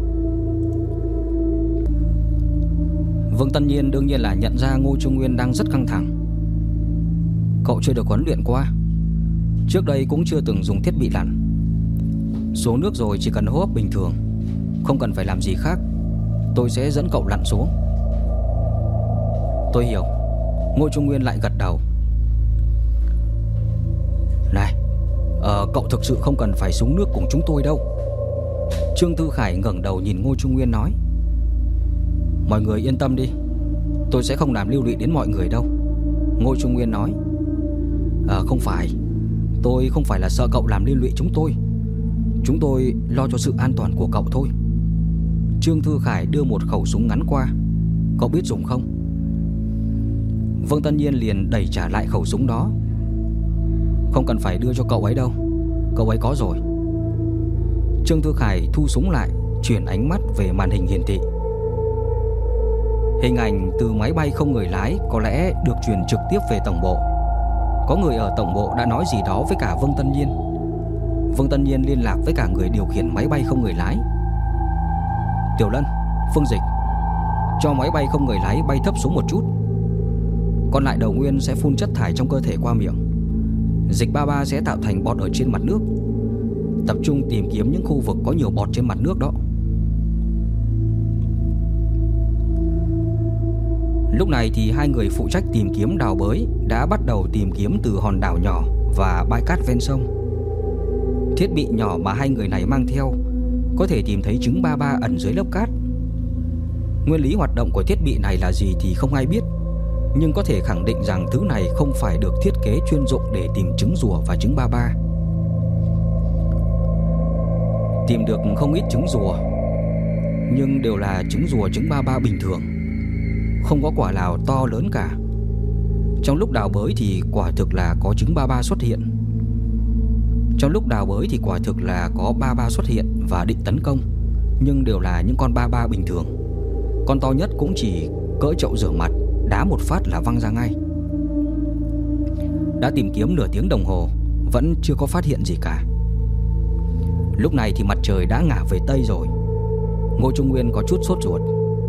Vương Tân Nhiên đương nhiên là nhận ra Ngô Trung Nguyên đang rất căng thẳng. Cậu chưa được huấn luyện qua, trước đây cũng chưa từng dùng thiết bị lặn. Xuống nước rồi chỉ cần hô hấp bình thường, không cần phải làm gì khác. Tôi sẽ dẫn cậu lặn xuống. Tôi hiểu. Ngô Trung Nguyên lại gật đầu. Này, cậu thực sự không cần phải xuống nước cùng chúng tôi đâu. Trương Thư Khải ngẩng đầu nhìn Ngô Trung Nguyên nói. Mọi người yên tâm đi, tôi sẽ không làm liên lụy đến mọi người đâu. Ngô Trung Nguyên nói. Không phải, tôi không phải là sợ cậu làm liên lụy chúng tôi. Chúng tôi lo cho sự an toàn của cậu thôi. Trương Thư Khải đưa một khẩu súng ngắn qua. Cậu biết dùng không? Vương Tân Nhiên liền đẩy trả lại khẩu súng đó. Không cần phải đưa cho cậu ấy đâu, cậu ấy có rồi. Trương Thư Khải thu súng lại, chuyển ánh mắt về màn hình hiển thị. Hình ảnh từ máy bay không người lái có lẽ được truyền trực tiếp về tổng bộ. Có người ở tổng bộ đã nói gì đó với cả Vương Tân Nhiên. Vương Tân Nhiên liên lạc với cả người điều khiển máy bay không người lái. Tiểu Lân, Phương Dịch, cho máy bay không người lái bay thấp xuống một chút. Còn Lại Đầu Nguyên sẽ phun chất thải trong cơ thể qua miệng. Dịch 33 sẽ tạo thành bọt ở trên mặt nước. Tập trung tìm kiếm những khu vực có nhiều bọt trên mặt nước đó. Lúc này thì 2 người phụ trách tìm kiếm đào bới đã bắt đầu tìm kiếm từ hòn đảo nhỏ và bãi cát ven sông. Thiết bị nhỏ mà 2 người này mang theo có thể tìm thấy trứng ba ba ẩn dưới lớp cát. Nguyên lý hoạt động của thiết bị này là gì thì không ai biết, nhưng có thể khẳng định rằng thứ này không phải được thiết kế chuyên dụng để tìm trứng rùa và trứng ba ba. Tìm được không ít trứng rùa, nhưng đều là trứng rùa trứng ba ba bình thường, không có quả nào to lớn cả. Trong lúc đào bới thì quả thực là có trứng ba ba xuất hiện. Xuất hiện và định tấn công, nhưng đều là những con ba ba bình thường. Con to nhất cũng chỉ cỡ chậu rửa mặt, đá một phát là văng ra ngay. Đã tìm kiếm nửa tiếng đồng hồ, vẫn chưa có phát hiện gì cả. Lúc này thì mặt trời đã ngả về Tây rồi. Ngô Trung Nguyên có chút sốt ruột.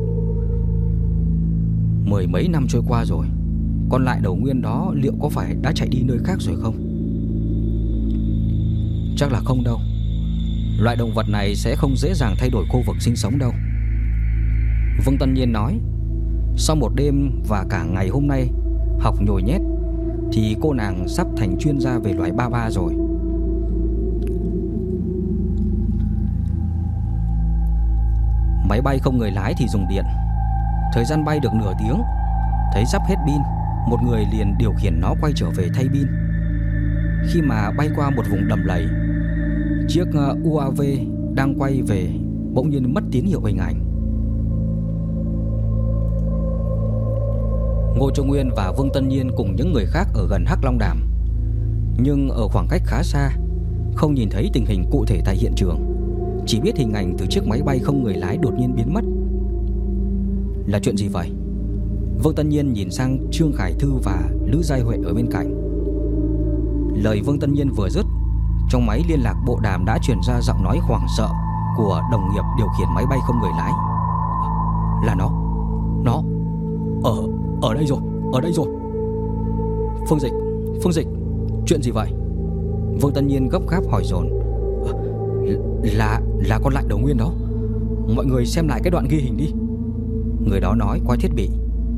Mười mấy năm trôi qua rồi, con lại đầu nguyên đó liệu có phải đã chạy đi nơi khác rồi không? Chắc là không đâu. Loại động vật này sẽ không dễ dàng thay đổi khu vực sinh sống đâu. Vương Tân Nhiên nói. Sau một đêm và cả ngày hôm nay học nhồi nhét thì cô nàng sắp thành chuyên gia về loài ba ba rồi. Máy bay không người lái thì dùng điện. Thời gian bay được nửa tiếng, thấy sắp hết pin, một người liền điều khiển nó quay trở về thay pin. Khi mà bay qua một vùng đầm lầy, chiếc UAV đang quay về bỗng nhiên mất tín hiệu hình ảnh. Ngô Trung Nguyên và Vương Tân Nhiên cùng những người khác ở gần Hắc Long Đàm, nhưng ở khoảng cách khá xa, không nhìn thấy tình hình cụ thể tại hiện trường, chỉ biết hình ảnh từ chiếc máy bay không người lái đột nhiên biến mất. Là chuyện gì vậy? Vương Tân Nhiên nhìn sang Trương Khải Thư và Lữ Giai Huệ ở bên cạnh. Lời Vương Tân Nhiên vừa dứt, trong máy liên lạc bộ đàm đã truyền ra giọng nói hoảng sợ của đồng nghiệp điều khiển máy bay không người lái. Là nó ở đây rồi. Phương Dịch, chuyện gì vậy? Vương Tân Nhiên gấp gáp hỏi dồn. Là con lại đầu nguyên đó. Mọi người xem lại cái đoạn ghi hình đi. Người đó nói qua thiết bị.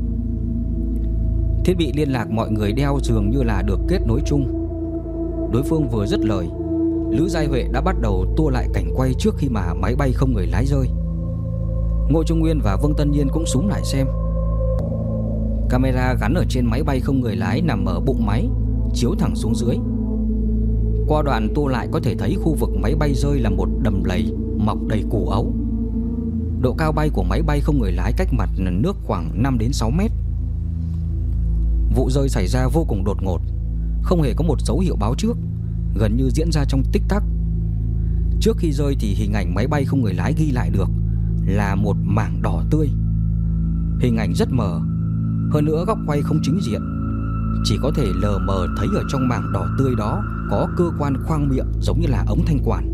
Thiết bị liên lạc mọi người đeo dường như là được kết nối chung. Đối phương vừa dứt lời, Lữ Giai Huệ đã bắt đầu tua lại cảnh quay trước khi mà máy bay không người lái rơi. Ngô Trung Nguyên và Vương Tân Nhiên cũng xúm lại xem. Camera gắn ở trên máy bay không người lái nằm ở bụng máy, chiếu thẳng xuống dưới. Qua đoạn tua lại có thể thấy khu vực máy bay rơi là một đầm lầy mọc đầy củ ấu. Độ cao bay của máy bay không người lái cách mặt nước khoảng 5 đến 6 mét. Vụ rơi xảy ra vô cùng đột ngột, không hề có một dấu hiệu báo trước, gần như diễn ra trong tích tắc. Trước khi rơi thì hình ảnh máy bay không người lái ghi lại được là một mảng đỏ tươi. Hình ảnh rất mờ, hơn nữa góc quay không chính diện, chỉ có thể lờ mờ thấy ở trong mảng đỏ tươi đó có cơ quan khoang miệng giống như là ống thanh quản.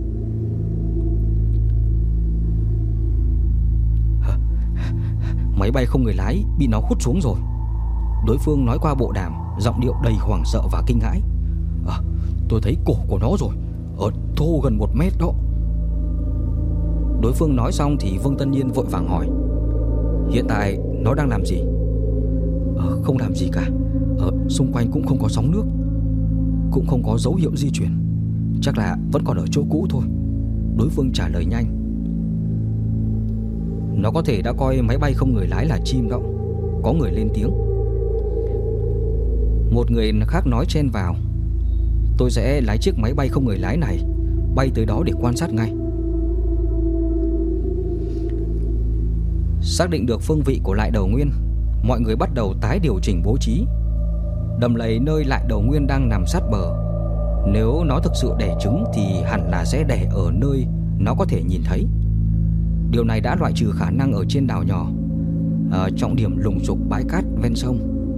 Máy bay không người lái bị nó hút xuống rồi. Đối phương nói qua bộ đàm, giọng điệu đầy hoảng sợ và kinh hãi. Tôi thấy cổ của nó rồi, ở thô gần 1 mét đó. Đối phương nói xong thì Vương Tân Nhiên vội vàng hỏi. Hiện tại nó đang làm gì? Không làm gì cả. Xung quanh cũng không có sóng nước, cũng không có dấu hiệu di chuyển. Chắc là vẫn còn ở chỗ cũ thôi. Đối phương trả lời nhanh. Nó có thể đã coi máy bay không người lái là chim đó. Có người lên tiếng. Một người khác nói chen vào. Tôi sẽ lái chiếc máy bay không người lái này bay tới đó để quan sát ngay. Xác định được phương vị của lại đầu nguyên, mọi người bắt đầu tái điều chỉnh bố trí. Đầm lầy nơi lại đầu nguyên đang nằm sát bờ, nếu nó thực sự đẻ trứng thì hẳn là sẽ đẻ ở nơi nó có thể nhìn thấy. Điều này đã loại trừ khả năng ở trên đảo nhỏ, trọng điểm lùng sục bãi cát ven sông.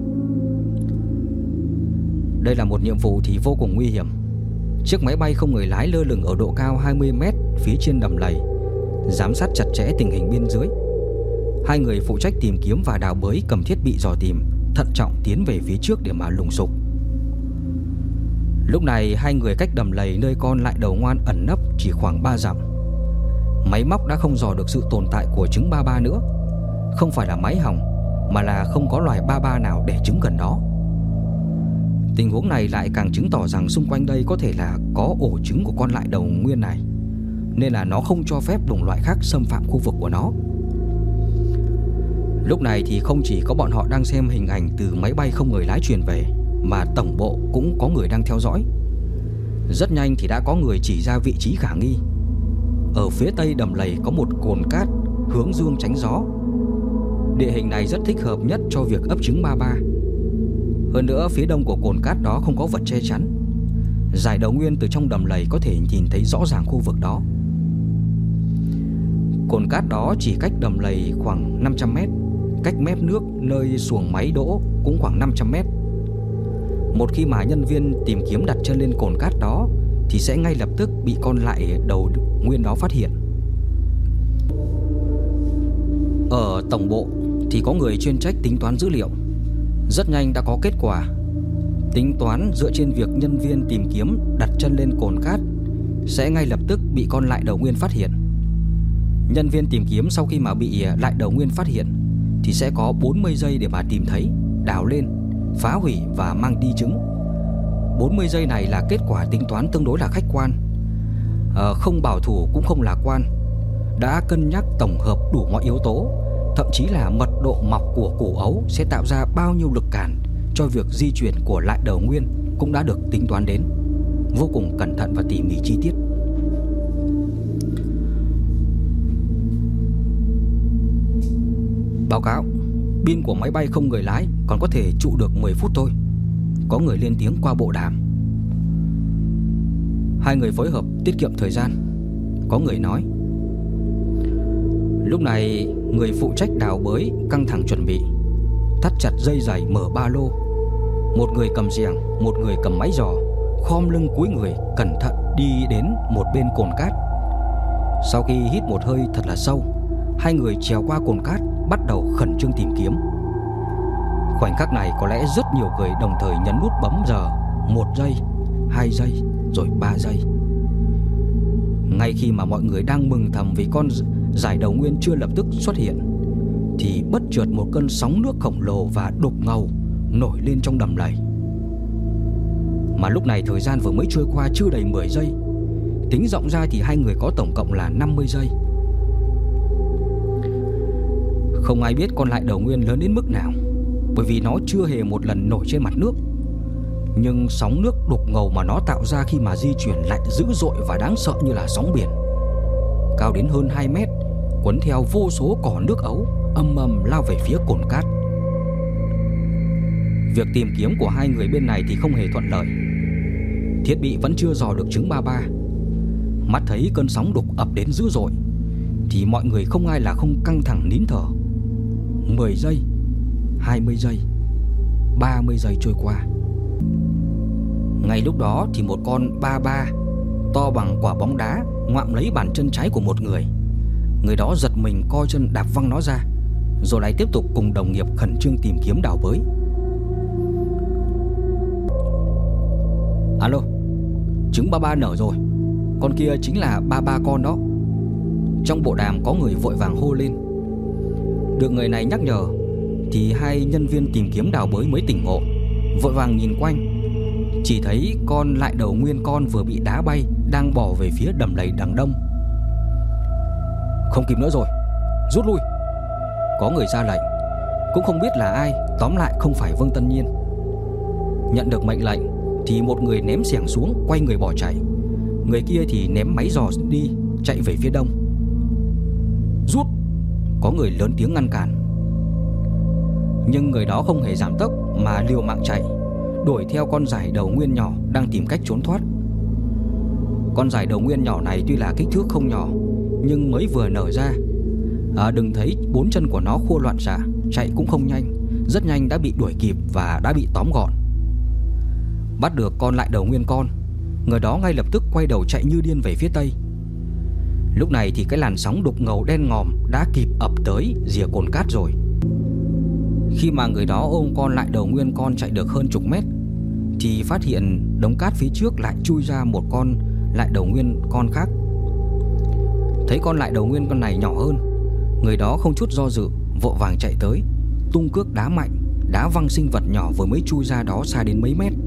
Đây là một nhiệm vụ thì vô cùng nguy hiểm. Chiếc máy bay không người lái lơ lửng ở độ cao 20 mét phía trên đầm lầy, giám sát chặt chẽ tình hình bên dưới. Hai người phụ trách tìm kiếm và đào bới cầm thiết bị dò tìm, thận trọng tiến về phía trước để mà lùng sục. Lúc này hai người cách đầm lầy nơi con lại đầu ngoan ẩn nấp chỉ khoảng 3 dặm. Máy móc đã không dò được sự tồn tại của trứng ba ba nữa. Không phải là máy hỏng, mà là không có loài ba ba nào đẻ trứng gần đó. Tình huống này lại càng chứng tỏ rằng xung quanh đây có thể là có ổ trứng của con lại đầu nguyên này, nên là nó không cho phép đồng loại khác xâm phạm khu vực của nó. Lúc này thì không chỉ có bọn họ đang xem hình ảnh từ máy bay không người lái truyền về, mà tổng bộ cũng có người đang theo dõi. Rất nhanh thì đã có người chỉ ra vị trí khả nghi. Ở phía tây đầm lầy có một cồn cát hướng dương tránh gió. Địa hình này rất thích hợp nhất cho việc ấp trứng ba ba. Hơn nữa phía đông của cồn cát đó không có vật che chắn. Dải đầu nguyên từ trong đầm lầy có thể nhìn thấy rõ ràng khu vực đó. Cồn cát đó chỉ cách đầm lầy khoảng 500 mét, cách mép nước nơi xuồng máy đỗ cũng khoảng 500 mét. Một khi mà nhân viên tìm kiếm đặt chân lên cồn cát đó thì sẽ ngay lập tức bị con lại đầu nguyên đó phát hiện. Ở tổng bộ thì có người chuyên trách tính toán dữ liệu. Rất nhanh đã có kết quả. Tính toán dựa trên việc nhân viên tìm kiếm đặt chân lên cồn cát sẽ ngay lập tức bị con lại đầu nguyên phát hiện. Nhân viên tìm kiếm sau khi mà bị lại đầu nguyên phát hiện thì sẽ có 40 giây để mà tìm thấy, đào lên, phá hủy và mang đi trứng. 40 giây này là kết quả tính toán tương đối là khách quan, không bảo thủ cũng không lạc quan, đã cân nhắc tổng hợp đủ mọi yếu tố, thậm chí là mật độ mọc của củ ấu sẽ tạo ra bao nhiêu lực cản cho việc di chuyển của lại đầu nguyên cũng đã được tính toán đến, vô cùng cẩn thận và tỉ mỉ chi tiết. Báo cáo, pin của máy bay không người lái còn có thể trụ được 10 phút thôi. Có người lên tiếng qua bộ đàm. Hai người phối hợp tiết kiệm thời gian. Có người nói. Lúc này người phụ trách đào bới căng thẳng chuẩn bị, thắt chặt dây giày mở ba lô. Một người cầm giềng, một người cầm máy giò, khom lưng cúi người cẩn thận đi đến một bên cồn cát. Sau khi hít một hơi thật là sâu, hai người trèo qua cồn cát bắt đầu khẩn trương tìm kiếm. Khoảnh khắc này có lẽ rất nhiều người đồng thời nhấn nút bấm giờ. 1 giây, 2 giây, rồi 3 giây. Ngay khi mà mọi người đang mừng thầm vì con dải đầu nguyên chưa lập tức xuất hiện thì bất chợt một cơn sóng nước khổng lồ và đục ngầu nổi lên trong đầm lầy. Mà lúc này thời gian vừa mới trôi qua chưa đầy 10 giây. Tính rộng ra thì hai người có tổng cộng là 50 giây. Không ai biết con lại đầu nguyên lớn đến mức nào, bởi vì nó chưa hề một lần nổi trên mặt nước. Nhưng sóng nước đục ngầu mà nó tạo ra khi mà di chuyển lại dữ dội và đáng sợ như là sóng biển. Cao đến hơn 2 mét, cuốn theo vô số cỏ nước ấu âm ầm lao về phía cồn cát. Việc tìm kiếm của hai người bên này thì không hề thuận lợi. Thiết bị vẫn chưa dò được trứng 33. Mắt thấy cơn sóng đục ập đến dữ dội thì mọi người không ai là không căng thẳng nín thở. 10 giây, 20 giây, 30 giây trôi qua. Ngay lúc đó thì một con 33 to bằng quả bóng đá ngoạm lấy bàn chân trái của một người. Người đó giật mình co chân đạp văng nó ra, rồi lại tiếp tục cùng đồng nghiệp khẩn trương tìm kiếm đào bới. Alo, trứng 33 nở rồi. Con kia chính là 33 con đó. Trong bộ đàm có người vội vàng hô lên. Được người này nhắc nhở thì hai nhân viên tìm kiếm đào bới mới tỉnh ngộ, vội vàng nhìn quanh. Chỉ thấy con lại đầu nguyên con vừa bị đá bay đang bỏ về phía đầm lầy đằng đông. Không kịp nữa rồi, rút lui. Có người ra lệnh. Cũng không biết là ai, tóm lại không phải Vương Tân Nhiên. Nhận được mệnh lệnh thì một người ném xẻng xuống, quay người bỏ chạy. Người kia thì ném máy giò đi, chạy về phía đông. Rút! Có người lớn tiếng ngăn cản. Nhưng người đó không hề giảm tốc mà liều mạng chạy, đuổi theo con dải đầu nguyên nhỏ đang tìm cách trốn thoát. Con dải đầu nguyên nhỏ này tuy là kích thước không nhỏ, nhưng mới vừa nở ra, đừng thấy 4 chân của nó khua loạn xạ, chạy cũng không nhanh, rất nhanh đã bị đuổi kịp và đã bị tóm gọn. Bắt được con lại đầu nguyên con, người đó ngay lập tức quay đầu chạy như điên về phía tây. Lúc này thì cái làn sóng đục ngầu đen ngòm đã kịp ập tới rìa cồn cát rồi. Khi mà người đó ôm con lại đầu nguyên con chạy được hơn chục mét thì phát hiện đống cát phía trước lại chui ra một con lại đầu nguyên con khác. Thấy con lại đầu nguyên con này nhỏ hơn, người đó không chút do dự vội vàng chạy tới, tung cước đá mạnh, đá văng sinh vật nhỏ vừa mới chui ra đó xa đến mấy mét.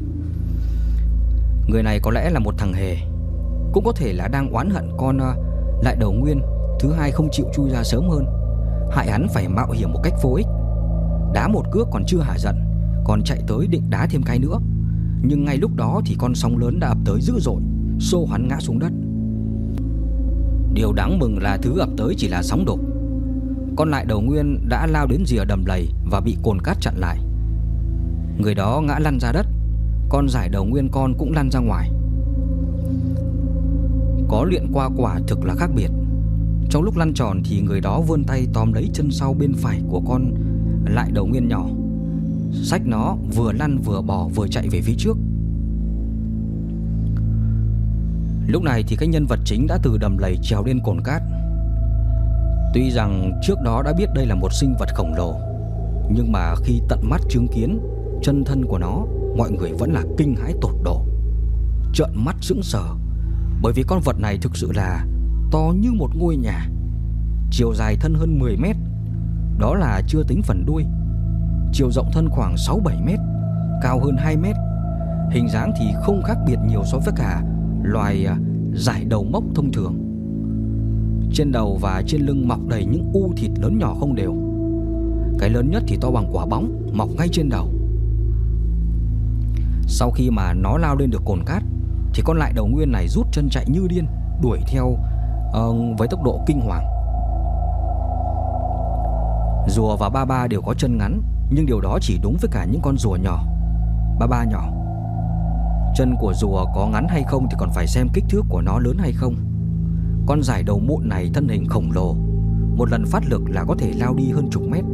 Người này có lẽ là một thằng hề, cũng có thể là đang oán hận con lại đầu nguyên thứ hai không chịu chui ra sớm hơn, hại hắn phải mạo hiểm một cách vô ích. Đá một cước còn chưa hả giận, còn chạy tới định đá thêm cái nữa. Nhưng ngay lúc đó thì con sóng lớn đã ập tới dữ dội, xô hắn ngã xuống đất. Điều đáng mừng là thứ ập tới chỉ là sóng đục. Con lại đầu nguyên đã lao đến rìa đầm lầy và bị cồn cát chặn lại. Người đó ngã lăn ra đất, con giải đầu nguyên con cũng lăn ra ngoài. Có luyện qua quả thực là khác biệt. Trong lúc lăn tròn thì người đó vươn tay tóm lấy chân sau bên phải của con lại đầu nguyên nhỏ, xách nó vừa lăn vừa bò vừa chạy về phía trước. Lúc này thì cái nhân vật chính đã từ đầm lầy trèo lên cồn cát. Tuy rằng trước đó đã biết đây là một sinh vật khổng lồ, nhưng mà khi tận mắt chứng kiến chân thân của nó, mọi người vẫn là kinh hãi tột độ, trợn mắt sững sờ. Bởi vì con vật này thực sự là to như một ngôi nhà, chiều dài thân hơn 10 mét, đó là chưa tính phần đuôi. Chiều rộng thân khoảng 6-7 mét, cao hơn 2 mét. Hình dáng thì không khác biệt nhiều so với cả loài giải đầu mốc thông thường. Trên đầu và trên lưng mọc đầy những u thịt lớn nhỏ không đều. Cái lớn nhất thì to bằng quả bóng, mọc ngay trên đầu. Sau khi mà nó lao lên được cồn cát thì con lại đầu nguyên này rút chân chạy như điên, đuổi theo với tốc độ kinh hoàng. Rùa và ba ba đều có chân ngắn, nhưng điều đó chỉ đúng với cả những con rùa nhỏ. Ba ba nhỏ. Chân của rùa có ngắn hay không thì còn phải xem kích thước của nó lớn hay không. Con giải đầu mụn này thân hình khổng lồ, một lần phát lực là có thể lao đi hơn chục mét.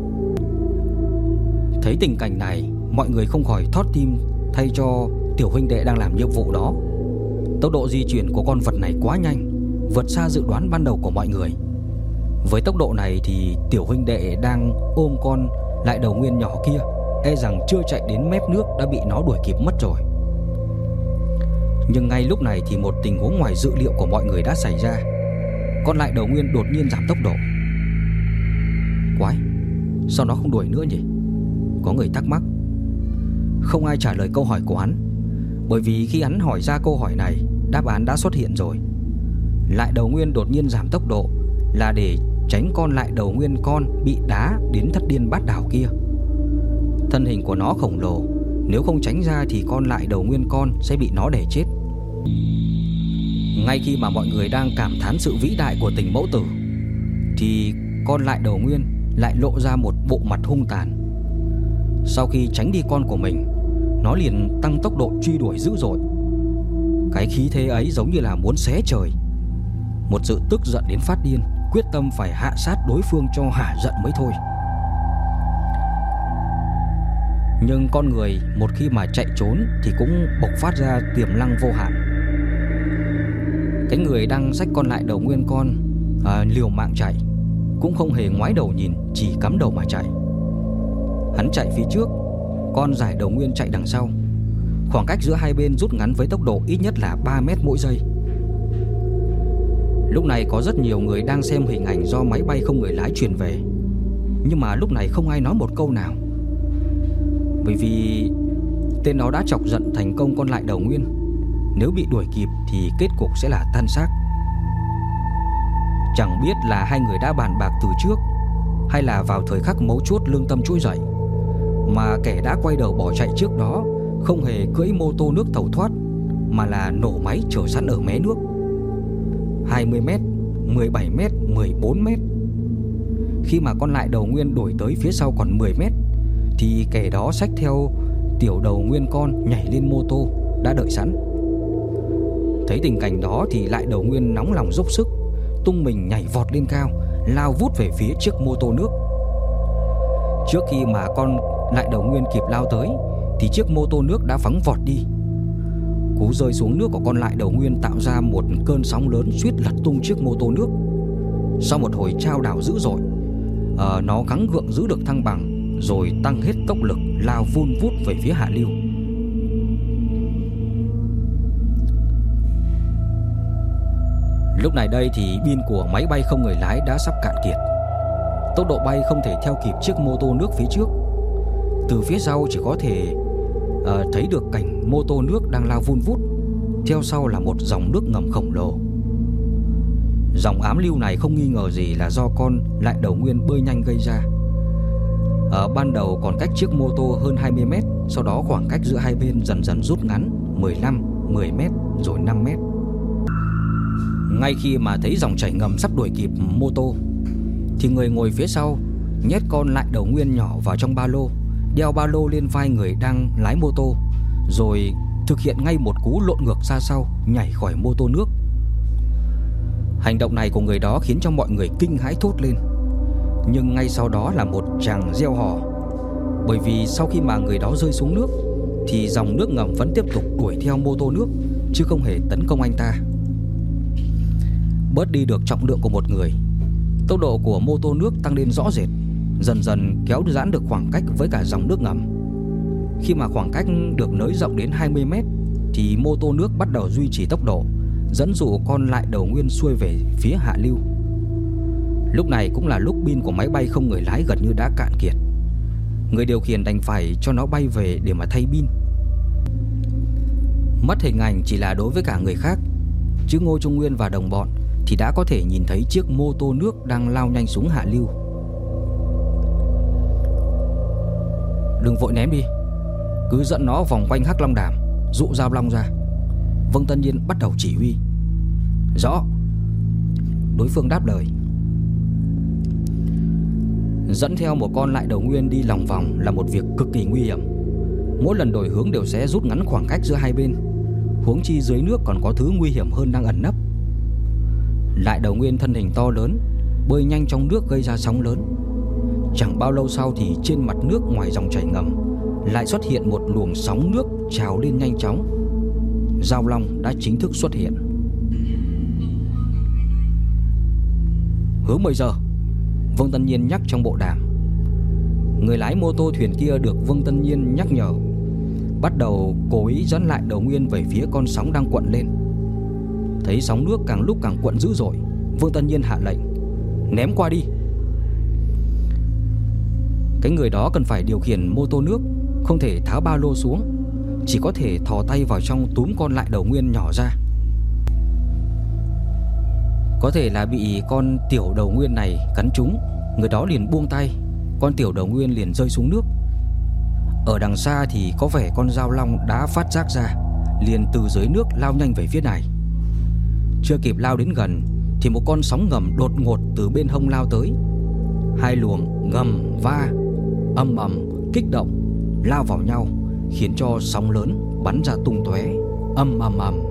Thấy tình cảnh này, mọi người không khỏi thót tim thay cho tiểu huynh đệ đang làm nhiệm vụ đó. Tốc độ di chuyển của con vật này quá nhanh, vượt xa dự đoán ban đầu của mọi người. Với tốc độ này thì tiểu huynh đệ đang ôm con lại đầu nguyên nhỏ kia, e rằng chưa chạy đến mép nước đã bị nó đuổi kịp mất rồi. Nhưng ngay lúc này thì một tình huống ngoài dự liệu của mọi người đã xảy ra. Con lại đầu nguyên đột nhiên giảm tốc độ. Quái, sao nó không đuổi nữa nhỉ? Có người thắc mắc. Không ai trả lời câu hỏi của hắn, bởi vì khi hắn hỏi ra câu hỏi này, đáp án đã xuất hiện rồi. Lại đầu nguyên đột nhiên giảm tốc độ là để tránh con lại đầu nguyên con bị đá đến thất điên bát đảo kia. Thân hình của nó khổng lồ, nếu không tránh ra thì con lại đầu nguyên con sẽ bị nó đè chết. Ngay khi mà mọi người đang cảm thán sự vĩ đại của tình mẫu tử thì con lại đầu nguyên lại lộ ra một bộ mặt hung tàn. Sau khi tránh đi con của mình, nó liền tăng tốc độ truy đuổi dữ dội. Cái khí thế ấy giống như là muốn xé trời. Một sự tức giận đến phát điên, quyết tâm phải hạ sát đối phương cho hả giận mới thôi. Nhưng con người một khi mà chạy trốn thì cũng bộc phát ra tiềm năng vô hạn. Cái người đang xách con lại đầu nguyên con liều mạng chạy, cũng không hề ngoái đầu nhìn, chỉ cắm đầu mà chạy. Hắn chạy phía trước, con giải đầu nguyên chạy đằng sau. Khoảng cách giữa hai bên rút ngắn với tốc độ ít nhất là 3 mét mỗi giây. Lúc này có rất nhiều người đang xem hình ảnh do máy bay không người lái truyền về, nhưng mà lúc này không ai nói một câu nào. Bởi vì tên nó đã chọc giận thành công con lại đầu nguyên. Nếu bị đuổi kịp thì kết cục sẽ là tan xác. Chẳng biết là hai người đã bàn bạc từ trước, hay là vào thời khắc mấu chốt lương tâm trỗi dậy, mà kẻ đã quay đầu bỏ chạy trước đó không hề cưỡi mô tô nước tẩu thoát, mà là nổ máy chờ sẵn ở mé nước. 20 mét, 17 mét, 14 mét. Khi mà con lại đầu nguyên đuổi tới phía sau còn 10 mét thì kẻ đó xách theo tiểu đầu nguyên con nhảy lên mô tô đã đợi sẵn. Thấy tình cảnh đó thì lại đầu nguyên nóng lòng dốc sức, tung mình nhảy vọt lên cao, lao vút về phía chiếc mô tô nước. Trước khi mà con lại đầu nguyên kịp lao tới thì chiếc mô tô nước đã phóng vọt đi. Cú rơi xuống nước của con lại đầu nguyên tạo ra một cơn sóng lớn suýt lật tung chiếc mô tô nước. Sau một hồi trao đảo dữ dội, nó gắng gượng giữ được thăng bằng, rồi tăng hết tốc lực lao vun vút về phía hạ lưu. Lúc này đây thì pin của máy bay không người lái đã sắp cạn kiệt. Tốc độ bay không thể theo kịp chiếc mô tô nước phía trước. Từ phía sau chỉ có thể thấy được cảnh mô tô nước đang lao vun vút. Theo sau là một dòng nước ngầm khổng lồ. Dòng ám lưu này không nghi ngờ gì là do con lại đầu nguyên bơi nhanh gây ra. Ban đầu còn cách chiếc mô tô hơn 20 mét, sau đó khoảng cách giữa hai bên dần dần rút ngắn 15, 10 mét rồi 5 mét. Ngay khi mà thấy dòng chảy ngầm sắp đuổi kịp mô tô thì người ngồi phía sau nhét con lại đầu nguyên nhỏ vào trong ba lô, đeo ba lô lên vai người đang lái mô tô, rồi thực hiện ngay một cú lộn ngược ra sau, nhảy khỏi mô tô nước. Hành động này của người đó khiến cho mọi người kinh hãi thốt lên. Nhưng ngay sau đó là một tràng reo hò, bởi vì sau khi mà người đó rơi xuống nước thì dòng nước ngầm vẫn tiếp tục đuổi theo mô tô nước, chứ không hề tấn công anh ta. Bớt đi được trọng lượng của một người, tốc độ của mô tô nước tăng lên rõ rệt, dần dần kéo giãn được khoảng cách với cả dòng nước ngầm. Khi mà khoảng cách được nới rộng đến 20 mét thì mô tô nước bắt đầu duy trì tốc độ, dẫn dụ con lại đầu nguyên xuôi về phía hạ lưu. Lúc này cũng là lúc pin của máy bay không người lái gần như đã cạn kiệt. Người điều khiển đành phải cho nó bay về để mà thay pin. Mất hình ảnh chỉ là đối với cả người khác, chứ Ngô Trung Nguyên và đồng bọn thì đã có thể nhìn thấy chiếc mô tô nước đang lao nhanh xuống hạ lưu. Đừng vội ném đi, cứ dẫn nó vòng quanh Hắc Long Đàm, dụ Giao Long ra. Vương Tân Nhiên bắt đầu chỉ huy. Rõ, đối phương đáp lời. Dẫn theo một con lại đầu nguyên đi lòng vòng là một việc cực kỳ nguy hiểm. Mỗi lần đổi hướng đều sẽ rút ngắn khoảng cách giữa hai bên, huống chi dưới nước còn có thứ nguy hiểm hơn đang ẩn nấp. Lại đầu nguyên thân hình to lớn, bơi nhanh trong nước gây ra sóng lớn. Chẳng bao lâu sau thì trên mặt nước ngoài dòng chảy ngầm lại xuất hiện một luồng sóng nước trào lên nhanh chóng. Giao Long đã chính thức xuất hiện. Hướng 10 giờ, Vương Tân Nhiên nhắc trong bộ đàm. Người lái mô tô thuyền kia được Vương Tân Nhiên nhắc nhở, bắt đầu cố ý dẫn lại đầu nguyên về phía con sóng đang cuộn lên. Thấy sóng nước càng lúc càng cuộn dữ dội, Vương Tân Nhiên hạ lệnh: ném qua đi. Cái người đó cần phải điều khiển mô tô nước, không thể tháo ba lô xuống, chỉ có thể thò tay vào trong túm con lại đầu nguyên nhỏ ra. Có thể là bị con tiểu đầu nguyên này cắn trúng, người đó liền buông tay, con tiểu đầu nguyên liền rơi xuống nước. Ở đằng xa thì có vẻ con Giao Long đã phát giác ra, liền từ dưới nước lao nhanh về phía này. Chưa kịp lao đến gần thì một con sóng ngầm đột ngột từ bên hông lao tới. Hai luồng ngầm va ầm ầm kích động lao vào nhau, khiến cho sóng lớn bắn ra tung tóe, ầm ầm ầm.